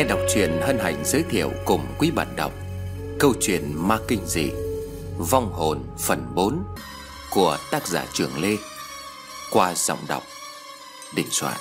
Nghe đọc truyện hân hạnh giới thiệu cùng quý bạn đọc câu chuyện ma kinh dị Vong hồn phần 4 của tác giả Trường Lê qua giọng đọc Đình Soạn.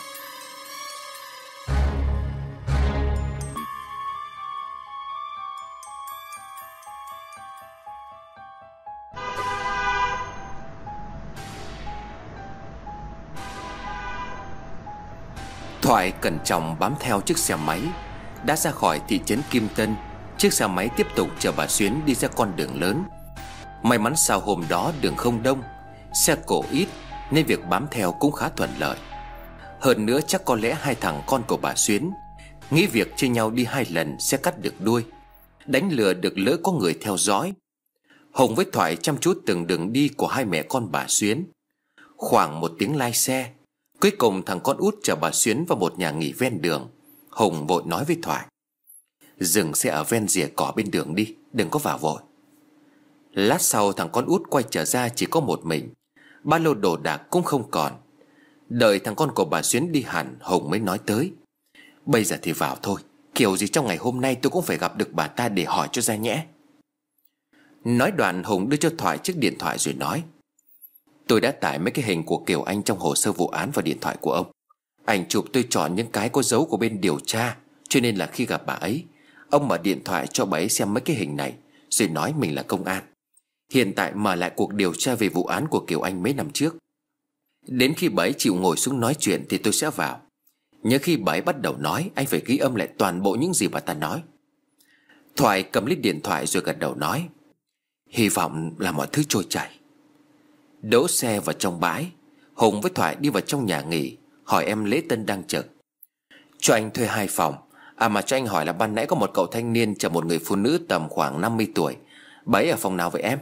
Thoại cẩn trọng bám theo chiếc xe máy đã ra khỏi thị trấn Kim Tân. Chiếc xe máy tiếp tục chở bà Xuyến đi ra con đường lớn. May mắn sao hôm đó đường không đông, xe cộ ít nên việc bám theo cũng khá thuận lợi. Hơn nữa chắc có lẽ hai thằng con của bà Xuyến nghĩ việc chia nhau đi 2 lần sẽ cắt được đuôi, đánh lừa được lỡ có người theo dõi. Hùng với Thoại chăm chút từng đường đi của hai mẹ con bà Xuyến. Khoảng 1 tiếng lai xe, cuối cùng thằng con út chở bà Xuyến vào một nhà nghỉ ven đường. Hùng vội nói với Thoại: "Dừng xe ở ven rìa cỏ bên đường đi, đừng có vào vội." Lát sau thằng con út quay trở ra chỉ có một mình, ba lô đồ đạc cũng không còn. Đợi thằng con của bà Xuyến đi hẳn, Hùng mới nói tới: "Bây giờ thì vào thôi, kiểu gì trong ngày hôm nay tôi cũng phải gặp được bà ta để hỏi cho ra nhẽ." Nói đoạn Hùng đưa cho Thoại chiếc điện thoại rồi nói: "Tôi đã tải mấy cái hình của Kiều Anh trong hồ sơ vụ án vào điện thoại của ông. Ảnh chụp tôi chọn những cái có dấu của bên điều tra, cho nên là khi gặp bà ấy, ông mở điện thoại cho bà ấy xem mấy cái hình này, rồi nói mình là công an. Hiện tại mở lại cuộc điều tra về vụ án của Kiều Anh mấy năm trước. Đến khi bà ấy chịu ngồi xuống nói chuyện thì tôi sẽ vào. Nhớ khi bà ấy bắt đầu nói, anh phải ghi âm lại toàn bộ những gì bà ta nói." Thoại cầm lấy điện thoại rồi gật đầu nói: "Hy vọng là mọi thứ trôi chảy." Đỗ xe vào trong bãi, Hùng với Thoại đi vào trong nhà nghỉ, hỏi em lễ tân đang trực: "Cho anh thuê 2 phòng. Mà cho anh hỏi là ban nãy có một cậu thanh niên chở một người phụ nữ tầm khoảng 50 tuổi. Bà ấy ở phòng nào vậy em?"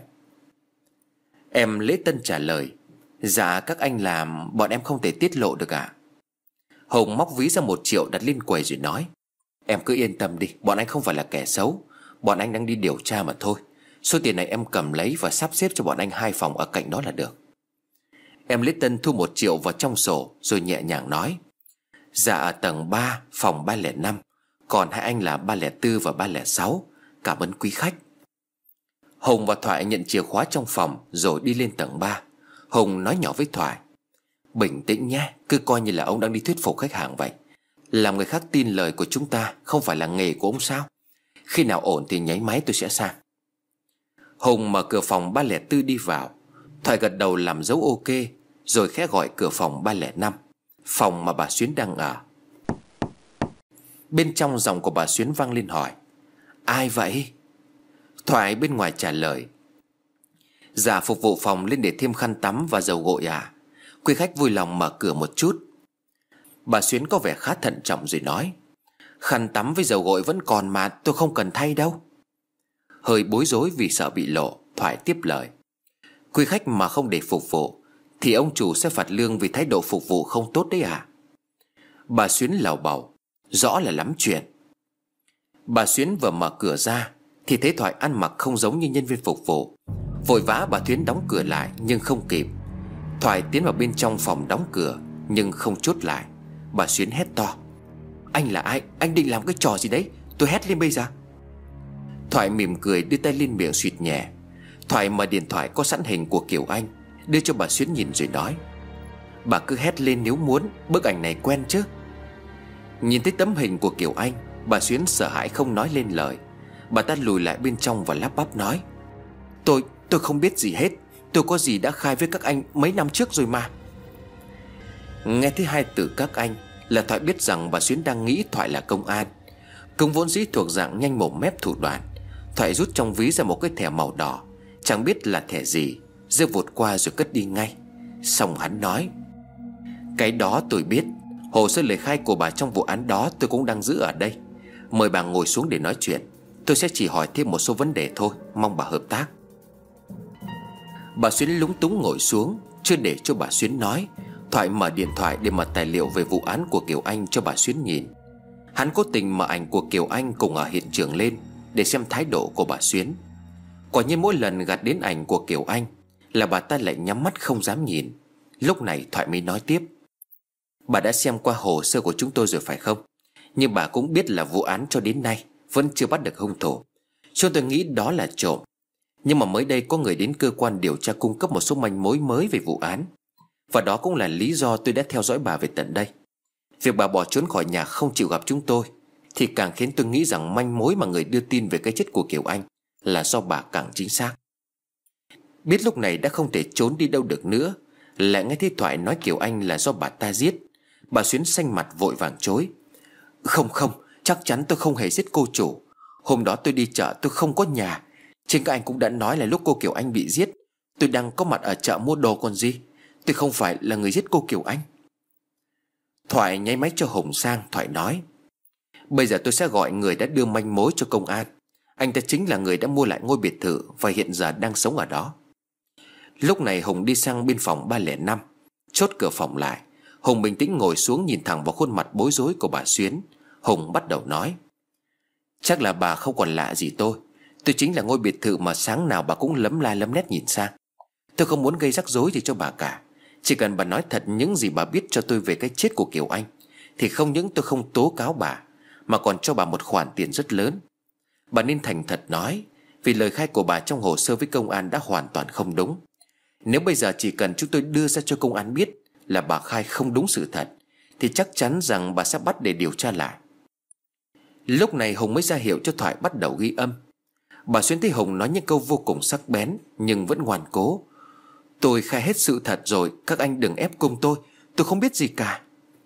Em lễ tân trả lời: "Dạ các anh làm bọn em không thể tiết lộ được ạ." Hùng móc ví ra 1 triệu đặt lên quầy rồi nói: "Em cứ yên tâm đi, bọn anh không phải là kẻ xấu. Bọn anh đang đi điều tra mà thôi. Số tiền này em cầm lấy và sắp xếp cho bọn anh 2 phòng ở cạnh đó là được." Em lễ tân thu 1 triệu vào trong sổ rồi nhẹ nhàng nói: "Dạ ở tầng 3 phòng 305. Còn hai anh là 304 và 306. Cảm ơn quý khách." Hùng và Thoại nhận chìa khóa trong phòng rồi đi lên tầng 3. Hùng nói nhỏ với Thoại: "Bình tĩnh nhé, cứ coi như là ông đang đi thuyết phục khách hàng vậy. Làm người khác tin lời của chúng ta không phải là nghề của ông sao? Khi nào ổn thì nháy máy tôi sẽ sang." Hùng mở cửa phòng 304 đi vào. Thoại gật đầu làm dấu ok rồi khẽ gọi cửa phòng 305, phòng mà bà Xuyến đang ở. Bên trong giọng của bà Xuyến vang lên hỏi: "Ai vậy?" Thoại bên ngoài trả lời: "Dạ phục vụ phòng lên để thêm khăn tắm và dầu gội à? Quý khách vui lòng mở cửa một chút." Bà Xuyến có vẻ khá thận trọng rồi nói: "Khăn tắm với dầu gội vẫn còn mà, tôi không cần thay đâu." Hơi bối rối vì sợ bị lộ, Thoại tiếp lời: "Quý khách mà không để phục vụ thì ông chủ sẽ phạt lương vì thái độ phục vụ không tốt đấy à?" Bà Xuyến lầu bầu: "Rõ là lắm chuyện." Bà Xuyến vừa mở cửa ra thì thấy Thoại ăn mặc không giống như nhân viên phục vụ. Vội vã bà Xuyến đóng cửa lại nhưng không kịp. Thoại tiến vào bên trong phòng đóng cửa nhưng không chốt lại. Bà Xuyến hét to: "Anh là ai? Anh định làm cái trò gì đấy? Tôi hét lên bây giờ." Thoại mỉm cười đưa tay lên miệng suýt nhẹ. Thoại mở điện thoại có sẵn hình của Kiều Anh đưa cho bà Xuyến nhìn rồi nói: "Bà cứ hét lên nếu muốn, bức ảnh này quen chứ." Nhìn thấy tấm hình của Kiều Anh, bà Xuyến sợ hãi không nói lên lời. Bà ta lùi lại bên trong và lắp bắp nói: Tôi không biết gì hết. Tôi có gì đã khai với các anh mấy năm trước rồi mà." Nghe thấy 2 từ các anh là Thoại biết rằng bà Xuyến đang nghĩ Thoại là công an. Công vốn dĩ thuộc dạng nhanh mồm mép thủ đoạn. Thoại rút trong ví ra một cái thẻ màu đỏ, chẳng biết là thẻ gì, giơ vụt qua rồi cất đi ngay. Xong hắn nói: "Cái đó tôi biết. Hồ sơ lời khai của bà trong vụ án đó tôi cũng đang giữ ở đây. Mời bà ngồi xuống để nói chuyện. Tôi sẽ chỉ hỏi thêm một số vấn đề thôi, mong bà hợp tác." Bà Xuyến lúng túng ngồi xuống. Chưa để cho bà Xuyến nói, Thoại mở điện thoại để mở tài liệu về vụ án của Kiều Anh cho bà Xuyến nhìn. Hắn cố tình mở ảnh của Kiều Anh cùng ở hiện trường lên để xem thái độ của bà Xuyến. Quả nhiên mỗi lần gạt đến ảnh của Kiều Anh là bà ta lại nhắm mắt không dám nhìn. Lúc này Thoại mới nói tiếp: "Bà đã xem qua hồ sơ của chúng tôi rồi phải không? Nhưng bà cũng biết là vụ án cho đến nay vẫn chưa bắt được hung thủ. Cho tôi nghĩ đó là trộm. Nhưng mà mới đây có người đến cơ quan điều tra cung cấp một số manh mối mới về vụ án. Và đó cũng là lý do tôi đã theo dõi bà về tận đây. Việc bà bỏ trốn khỏi nhà không chịu gặp chúng tôi thì càng khiến tôi nghĩ rằng manh mối mà người đưa tin về cái chết của Kiều Anh là do bà càng chính xác. Biết lúc này đã không thể trốn đi đâu được nữa, lại nghe thấy Thoại nói Kiều Anh là do bà ta giết. Bà Xuyến xanh mặt vội vàng chối. Không không, chắc chắn tôi không hề giết cô chủ. Hôm đó tôi đi chợ tôi không có nhà. Chính các anh cũng đã nói là lúc cô Kiều Anh bị giết, tôi đang có mặt ở chợ mua đồ còn gì. Tôi không phải là người giết cô Kiều Anh. Thoại nháy máy cho Hùng sang. Thoại nói: Bây giờ tôi sẽ gọi người đã đưa manh mối cho công an. Anh ta chính là người đã mua lại ngôi biệt thự và hiện giờ đang sống ở đó. Lúc này Hùng đi sang bên phòng 305, chốt cửa phòng lại. Hùng bình tĩnh ngồi xuống nhìn thẳng vào khuôn mặt bối rối của bà Xuyến. Hùng bắt đầu nói: Chắc là bà không còn lạ gì tôi. Tôi chính là ngôi biệt thự mà sáng nào bà cũng lấm la lấm nét nhìn sang. Tôi không muốn gây rắc rối gì cho bà cả. Chỉ cần bà nói thật những gì bà biết cho tôi về cái chết của Kiều Anh thì không những tôi không tố cáo bà, mà còn cho bà một khoản tiền rất lớn. Bà nên thành thật nói, vì lời khai của bà trong hồ sơ với công an đã hoàn toàn không đúng. Nếu bây giờ chỉ cần chúng tôi đưa ra cho công an biết là bà khai không đúng sự thật thì chắc chắn rằng bà sẽ bắt để điều tra lại. Lúc này Hùng mới ra hiệu cho Thoại bắt đầu ghi âm. Bà Xuyến thấy Hùng nói những câu vô cùng sắc bén nhưng vẫn ngoan cố. Tôi khai hết sự thật rồi, các anh đừng ép cung tôi không biết gì cả.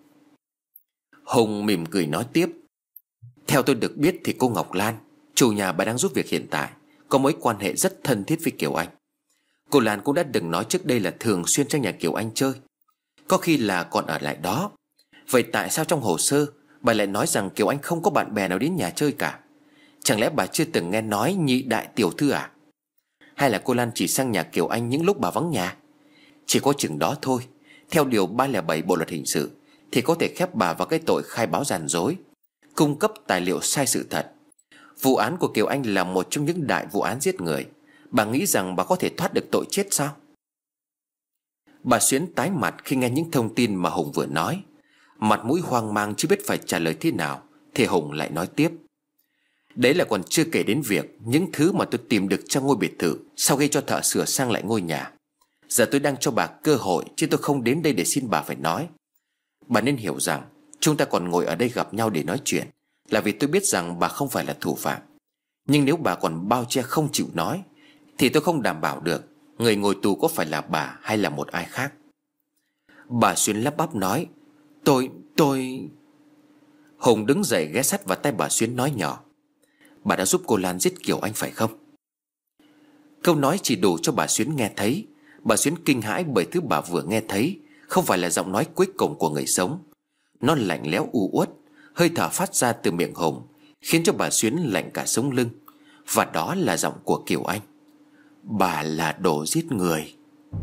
Hùng mỉm cười nói tiếp: Theo tôi được biết thì cô Ngọc Lan, chủ nhà bà đang giúp việc hiện tại, có mối quan hệ rất thân thiết với Kiều Anh. Cô Lan cũng đã từng nói trước đây là thường xuyên sang nhà Kiều Anh chơi, có khi là còn ở lại đó. Vậy tại sao trong hồ sơ bà lại nói rằng Kiều Anh không có bạn bè nào đến nhà chơi cả? Chẳng lẽ bà chưa từng nghe nói nhị đại tiểu thư à? Hay là cô Lan chỉ sang nhà Kiều Anh những lúc bà vắng nhà? Chỉ có chừng đó thôi. Theo điều 307 Bộ luật hình sự thì có thể khép bà vào cái tội khai báo gian dối, cung cấp tài liệu sai sự thật. Vụ án của Kiều Anh là một trong những đại vụ án giết người. Bà nghĩ rằng bà có thể thoát được tội chết sao? Bà Xuyến tái mặt khi nghe những thông tin mà Hùng vừa nói. Mặt mũi hoang mang chưa biết phải trả lời thế nào thì Hùng lại nói tiếp: Đấy là còn chưa kể đến việc những thứ mà tôi tìm được trong ngôi biệt thự sau khi cho thợ sửa sang lại ngôi nhà. Giờ tôi đang cho bà cơ hội, chứ tôi không đến đây để xin bà phải nói. Bà nên hiểu rằng chúng ta còn ngồi ở đây gặp nhau để nói chuyện là vì tôi biết rằng bà không phải là thủ phạm. Nhưng nếu bà còn bao che không chịu nói thì tôi không đảm bảo được người ngồi tù có phải là bà hay là một ai khác. Bà Xuyến lắp bắp nói: Tôi... Hùng đứng dậy ghé sát vào tay bà Xuyến nói nhỏ: Bà đã giúp cô Lan giết Kiều Anh phải không? Câu nói chỉ đủ cho bà Xuyến nghe thấy. Bà Xuyến kinh hãi bởi thứ bà vừa nghe thấy không phải là giọng nói cuối cùng của người sống. Nó lạnh lẽo u uất, hơi thở phát ra từ miệng Hùng khiến cho bà Xuyến lạnh cả sống lưng. Và đó là giọng của Kiều Anh: Bà là đồ giết người.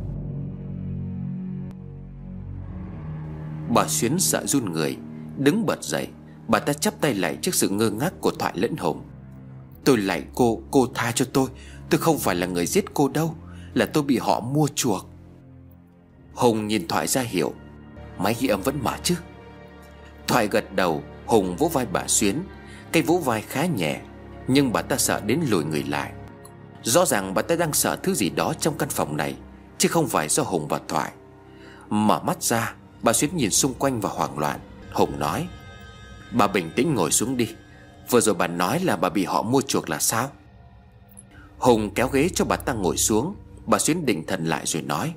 Bà Xuyến sợ run người, đứng bật dậy. Bà ta chắp tay lại trước sự ngơ ngác của Thoại lẫn Hùng. Tôi lạy cô tha cho tôi không phải là người giết cô đâu, là tôi bị họ mua chuộc. Hùng nhìn Thoại ra hiệu: Máy ghi âm vẫn mở chứ? Thoại gật đầu. Hùng vỗ vai bà Xuyến. Cái vỗ vai khá nhẹ, nhưng bà ta sợ đến lùi người lại. Rõ ràng bà ta đang sợ thứ gì đó trong căn phòng này, chứ không phải do Hùng và Thoại. Mở mắt ra, bà Xuyến nhìn xung quanh và hoảng loạn. Hùng nói: Bà bình tĩnh ngồi xuống đi. Vừa rồi bà nói là bà bị họ mua chuộc là sao? Hùng kéo ghế cho bà ta ngồi xuống. Bà Xuyến định thần lại rồi nói: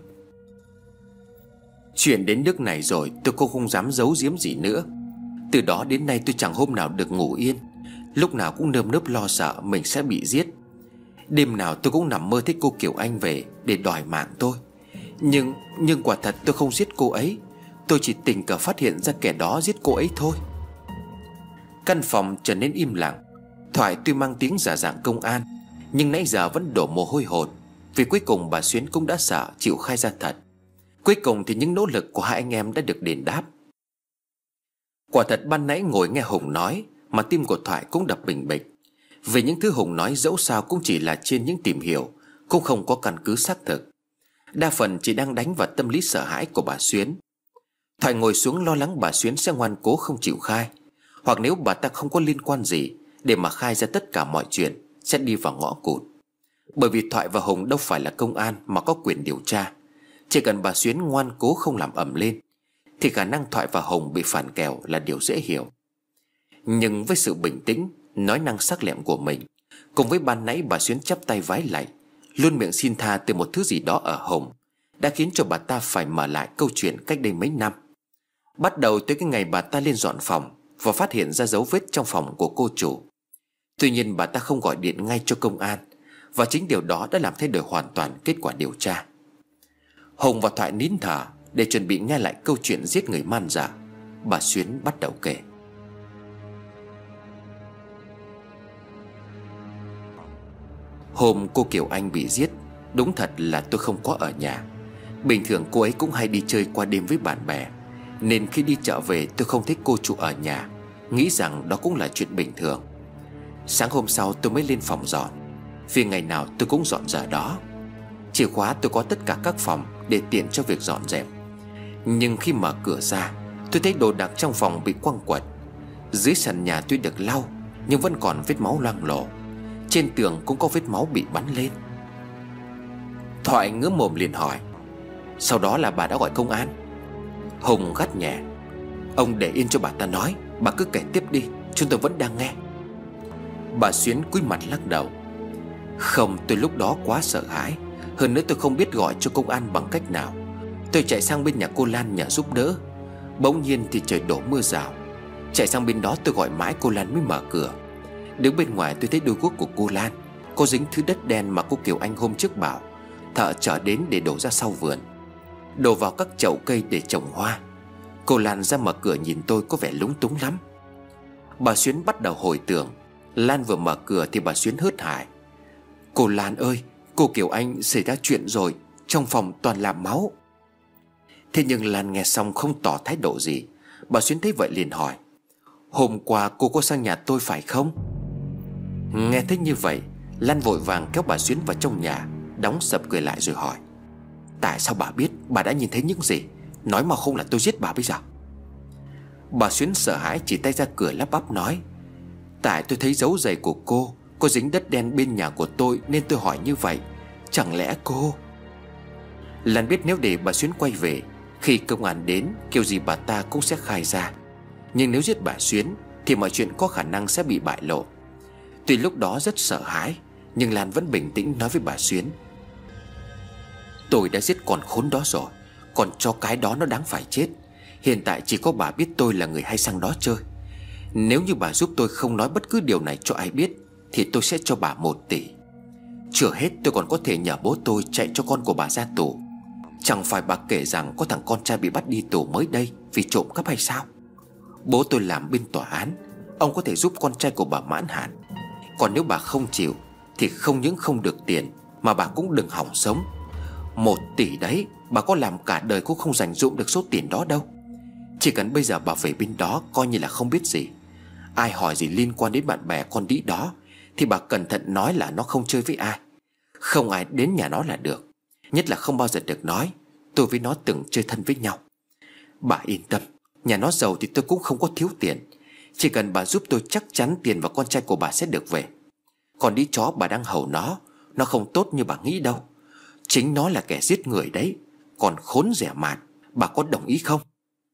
Chuyện đến nước này rồi tôi cũng không dám giấu giếm gì nữa. Từ đó đến nay tôi chẳng hôm nào được ngủ yên. Lúc nào cũng nơm nớp lo sợ mình sẽ bị giết. Đêm nào tôi cũng nằm mơ thấy cô Kiều Anh về để đòi mạng tôi. Nhưng quả thật tôi không giết cô ấy. Tôi chỉ tình cờ phát hiện ra kẻ đó giết cô ấy thôi. Căn phòng trở nên im lặng. Thoại tuy mang tiếng giả dạng công an, nhưng nãy giờ vẫn đổ mồ hôi hột, vì cuối cùng bà Xuyến cũng đã sợ chịu khai ra thật. Cuối cùng thì những nỗ lực của hai anh em đã được đền đáp. Quả thật ban nãy ngồi nghe Hùng nói mà tim của Thoại cũng đập bình bịch. Vì những thứ Hùng nói dẫu sao cũng chỉ là trên những tìm hiểu, cũng không có căn cứ xác thực. Đa phần chỉ đang đánh vào tâm lý sợ hãi của bà Xuyến. Thoại ngồi xuống lo lắng bà Xuyến sẽ ngoan cố không chịu khai. Hoặc nếu bà ta không có liên quan gì để mà khai ra tất cả mọi chuyện, sẽ đi vào ngõ cụt. Bởi vì Thoại và Hùng đâu phải là công an mà có quyền điều tra. Chỉ cần bà Xuyến ngoan cố không làm ầm lên thì khả năng Thoại và Hùng bị phản kèo là điều dễ hiểu. Nhưng với sự bình tĩnh, nói năng sắc lẹm của mình, cùng với ban nãy bà Xuyến chắp tay vái lạy, luôn miệng xin tha từ một thứ gì đó ở Hùng, đã khiến cho bà ta phải mở lại câu chuyện cách đây mấy năm. Bắt đầu tới cái ngày bà ta lên dọn phòng và phát hiện ra dấu vết trong phòng của cô chủ. Tuy nhiên bà ta không gọi điện ngay cho công an, và chính điều đó đã làm thay đổi hoàn toàn kết quả điều tra. Hùng và Thoại nín thở để chuẩn bị nghe lại câu chuyện giết người man dợ. Bà Xuyến bắt đầu kể. Hôm cô Kiều Anh bị giết, đúng thật là tôi không có ở nhà. Bình thường cô ấy cũng hay đi chơi qua đêm với bạn bè, nên khi đi chợ về tôi không thấy cô chủ ở nhà, nghĩ rằng đó cũng là chuyện bình thường. Sáng hôm sau tôi mới lên phòng dọn, vì ngày nào tôi cũng dọn giờ đó. Chìa khóa tôi có tất cả các phòng để tiện cho việc dọn dẹp. Nhưng khi mở cửa ra, tôi thấy đồ đạc trong phòng bị quăng quật. Dưới sàn nhà tuy được lau nhưng vẫn còn vết máu loang lổ. Trên tường cũng có vết máu bị bắn lên. Thoại ngứa mồm liền hỏi: sau đó là bà đã gọi công an? Hùng gắt nhẹ: ông để yên cho bà ta nói, bà cứ kể tiếp đi, chúng tôi vẫn đang nghe. Bà Xuyến cúi mặt lắc đầu: không, tôi lúc đó quá sợ hãi. Hơn nữa tôi không biết gọi cho công an bằng cách nào. Tôi chạy sang bên nhà cô Lan nhờ giúp đỡ. Bỗng nhiên thì trời đổ mưa rào. Chạy sang bên đó tôi gọi mãi cô Lan mới mở cửa. Đứng bên ngoài tôi thấy đôi guốc của cô Lan có dính thứ đất đen mà cô Kiều Anh hôm trước bảo thợ chở đến để đổ ra sau vườn, đổ vào các chậu cây để trồng hoa. Cô Lan ra mở cửa nhìn tôi có vẻ lúng túng lắm. Bà Xuyến bắt đầu hồi tưởng. Lan vừa mở cửa thì bà Xuyến hớt hải: cô Lan ơi, cô Kiều Anh xảy ra chuyện rồi, trong phòng toàn là máu. Thế nhưng Lan nghe xong không tỏ thái độ gì. Bà Xuyến thấy vậy liền hỏi: hôm qua cô có sang nhà tôi phải không? Nghe thấy như vậy, Lan vội vàng kéo bà Xuyến vào trong nhà, đóng sập cửa lại rồi hỏi: tại sao bà biết? Bà đã nhìn thấy những gì? Nói mà không là tôi giết bà bây giờ. Bà Xuyến sợ hãi chỉ tay ra cửa lắp bắp nói: tại tôi thấy dấu giày của cô có dính đất đen bên nhà của tôi nên tôi hỏi như vậy. Chẳng lẽ cô... Lan biết nếu để bà Xuyến quay về, khi công an đến kiểu gì bà ta cũng sẽ khai ra. Nhưng nếu giết bà Xuyến thì mọi chuyện có khả năng sẽ bị bại lộ. Tuy lúc đó rất sợ hãi, nhưng Lan vẫn bình tĩnh nói với bà Xuyến: tôi đã giết con khốn đó rồi, còn cho cái đó nó đáng phải chết. Hiện tại chỉ có bà biết tôi là người hay sang đó chơi. Nếu như bà giúp tôi không nói bất cứ điều này cho ai biết thì tôi sẽ cho bà 1 tỷ. Chưa hết, tôi còn có thể nhờ bố tôi chạy cho con của bà ra tù. Chẳng phải bà kể rằng có thằng con trai bị bắt đi tù mới đây vì trộm cắp hay sao? Bố tôi làm bên tòa án, ông có thể giúp con trai của bà mãn hạn. Còn nếu bà không chịu thì không những không được tiền mà bà cũng đừng hỏng sống. 1 tỷ đấy, bà có làm cả đời cũng không dành dụm được số tiền đó đâu. Chỉ cần bây giờ bà về bên đó coi như là không biết gì. Ai hỏi gì liên quan đến bạn bè con đĩ đó thì bà cẩn thận nói là nó không chơi với ai, không ai đến nhà nó là được. Nhất là không bao giờ được nói tôi với nó từng chơi thân với nhau. Bà yên tâm, nhà nó giàu thì tôi cũng không có thiếu tiền. Chỉ cần bà giúp tôi chắc chắn tiền và con trai của bà sẽ được về. Còn đĩ chó bà đang hầu nó không tốt như bà nghĩ đâu. Chính nó là kẻ giết người đấy. Còn khốn rẻ mạt, bà có đồng ý không?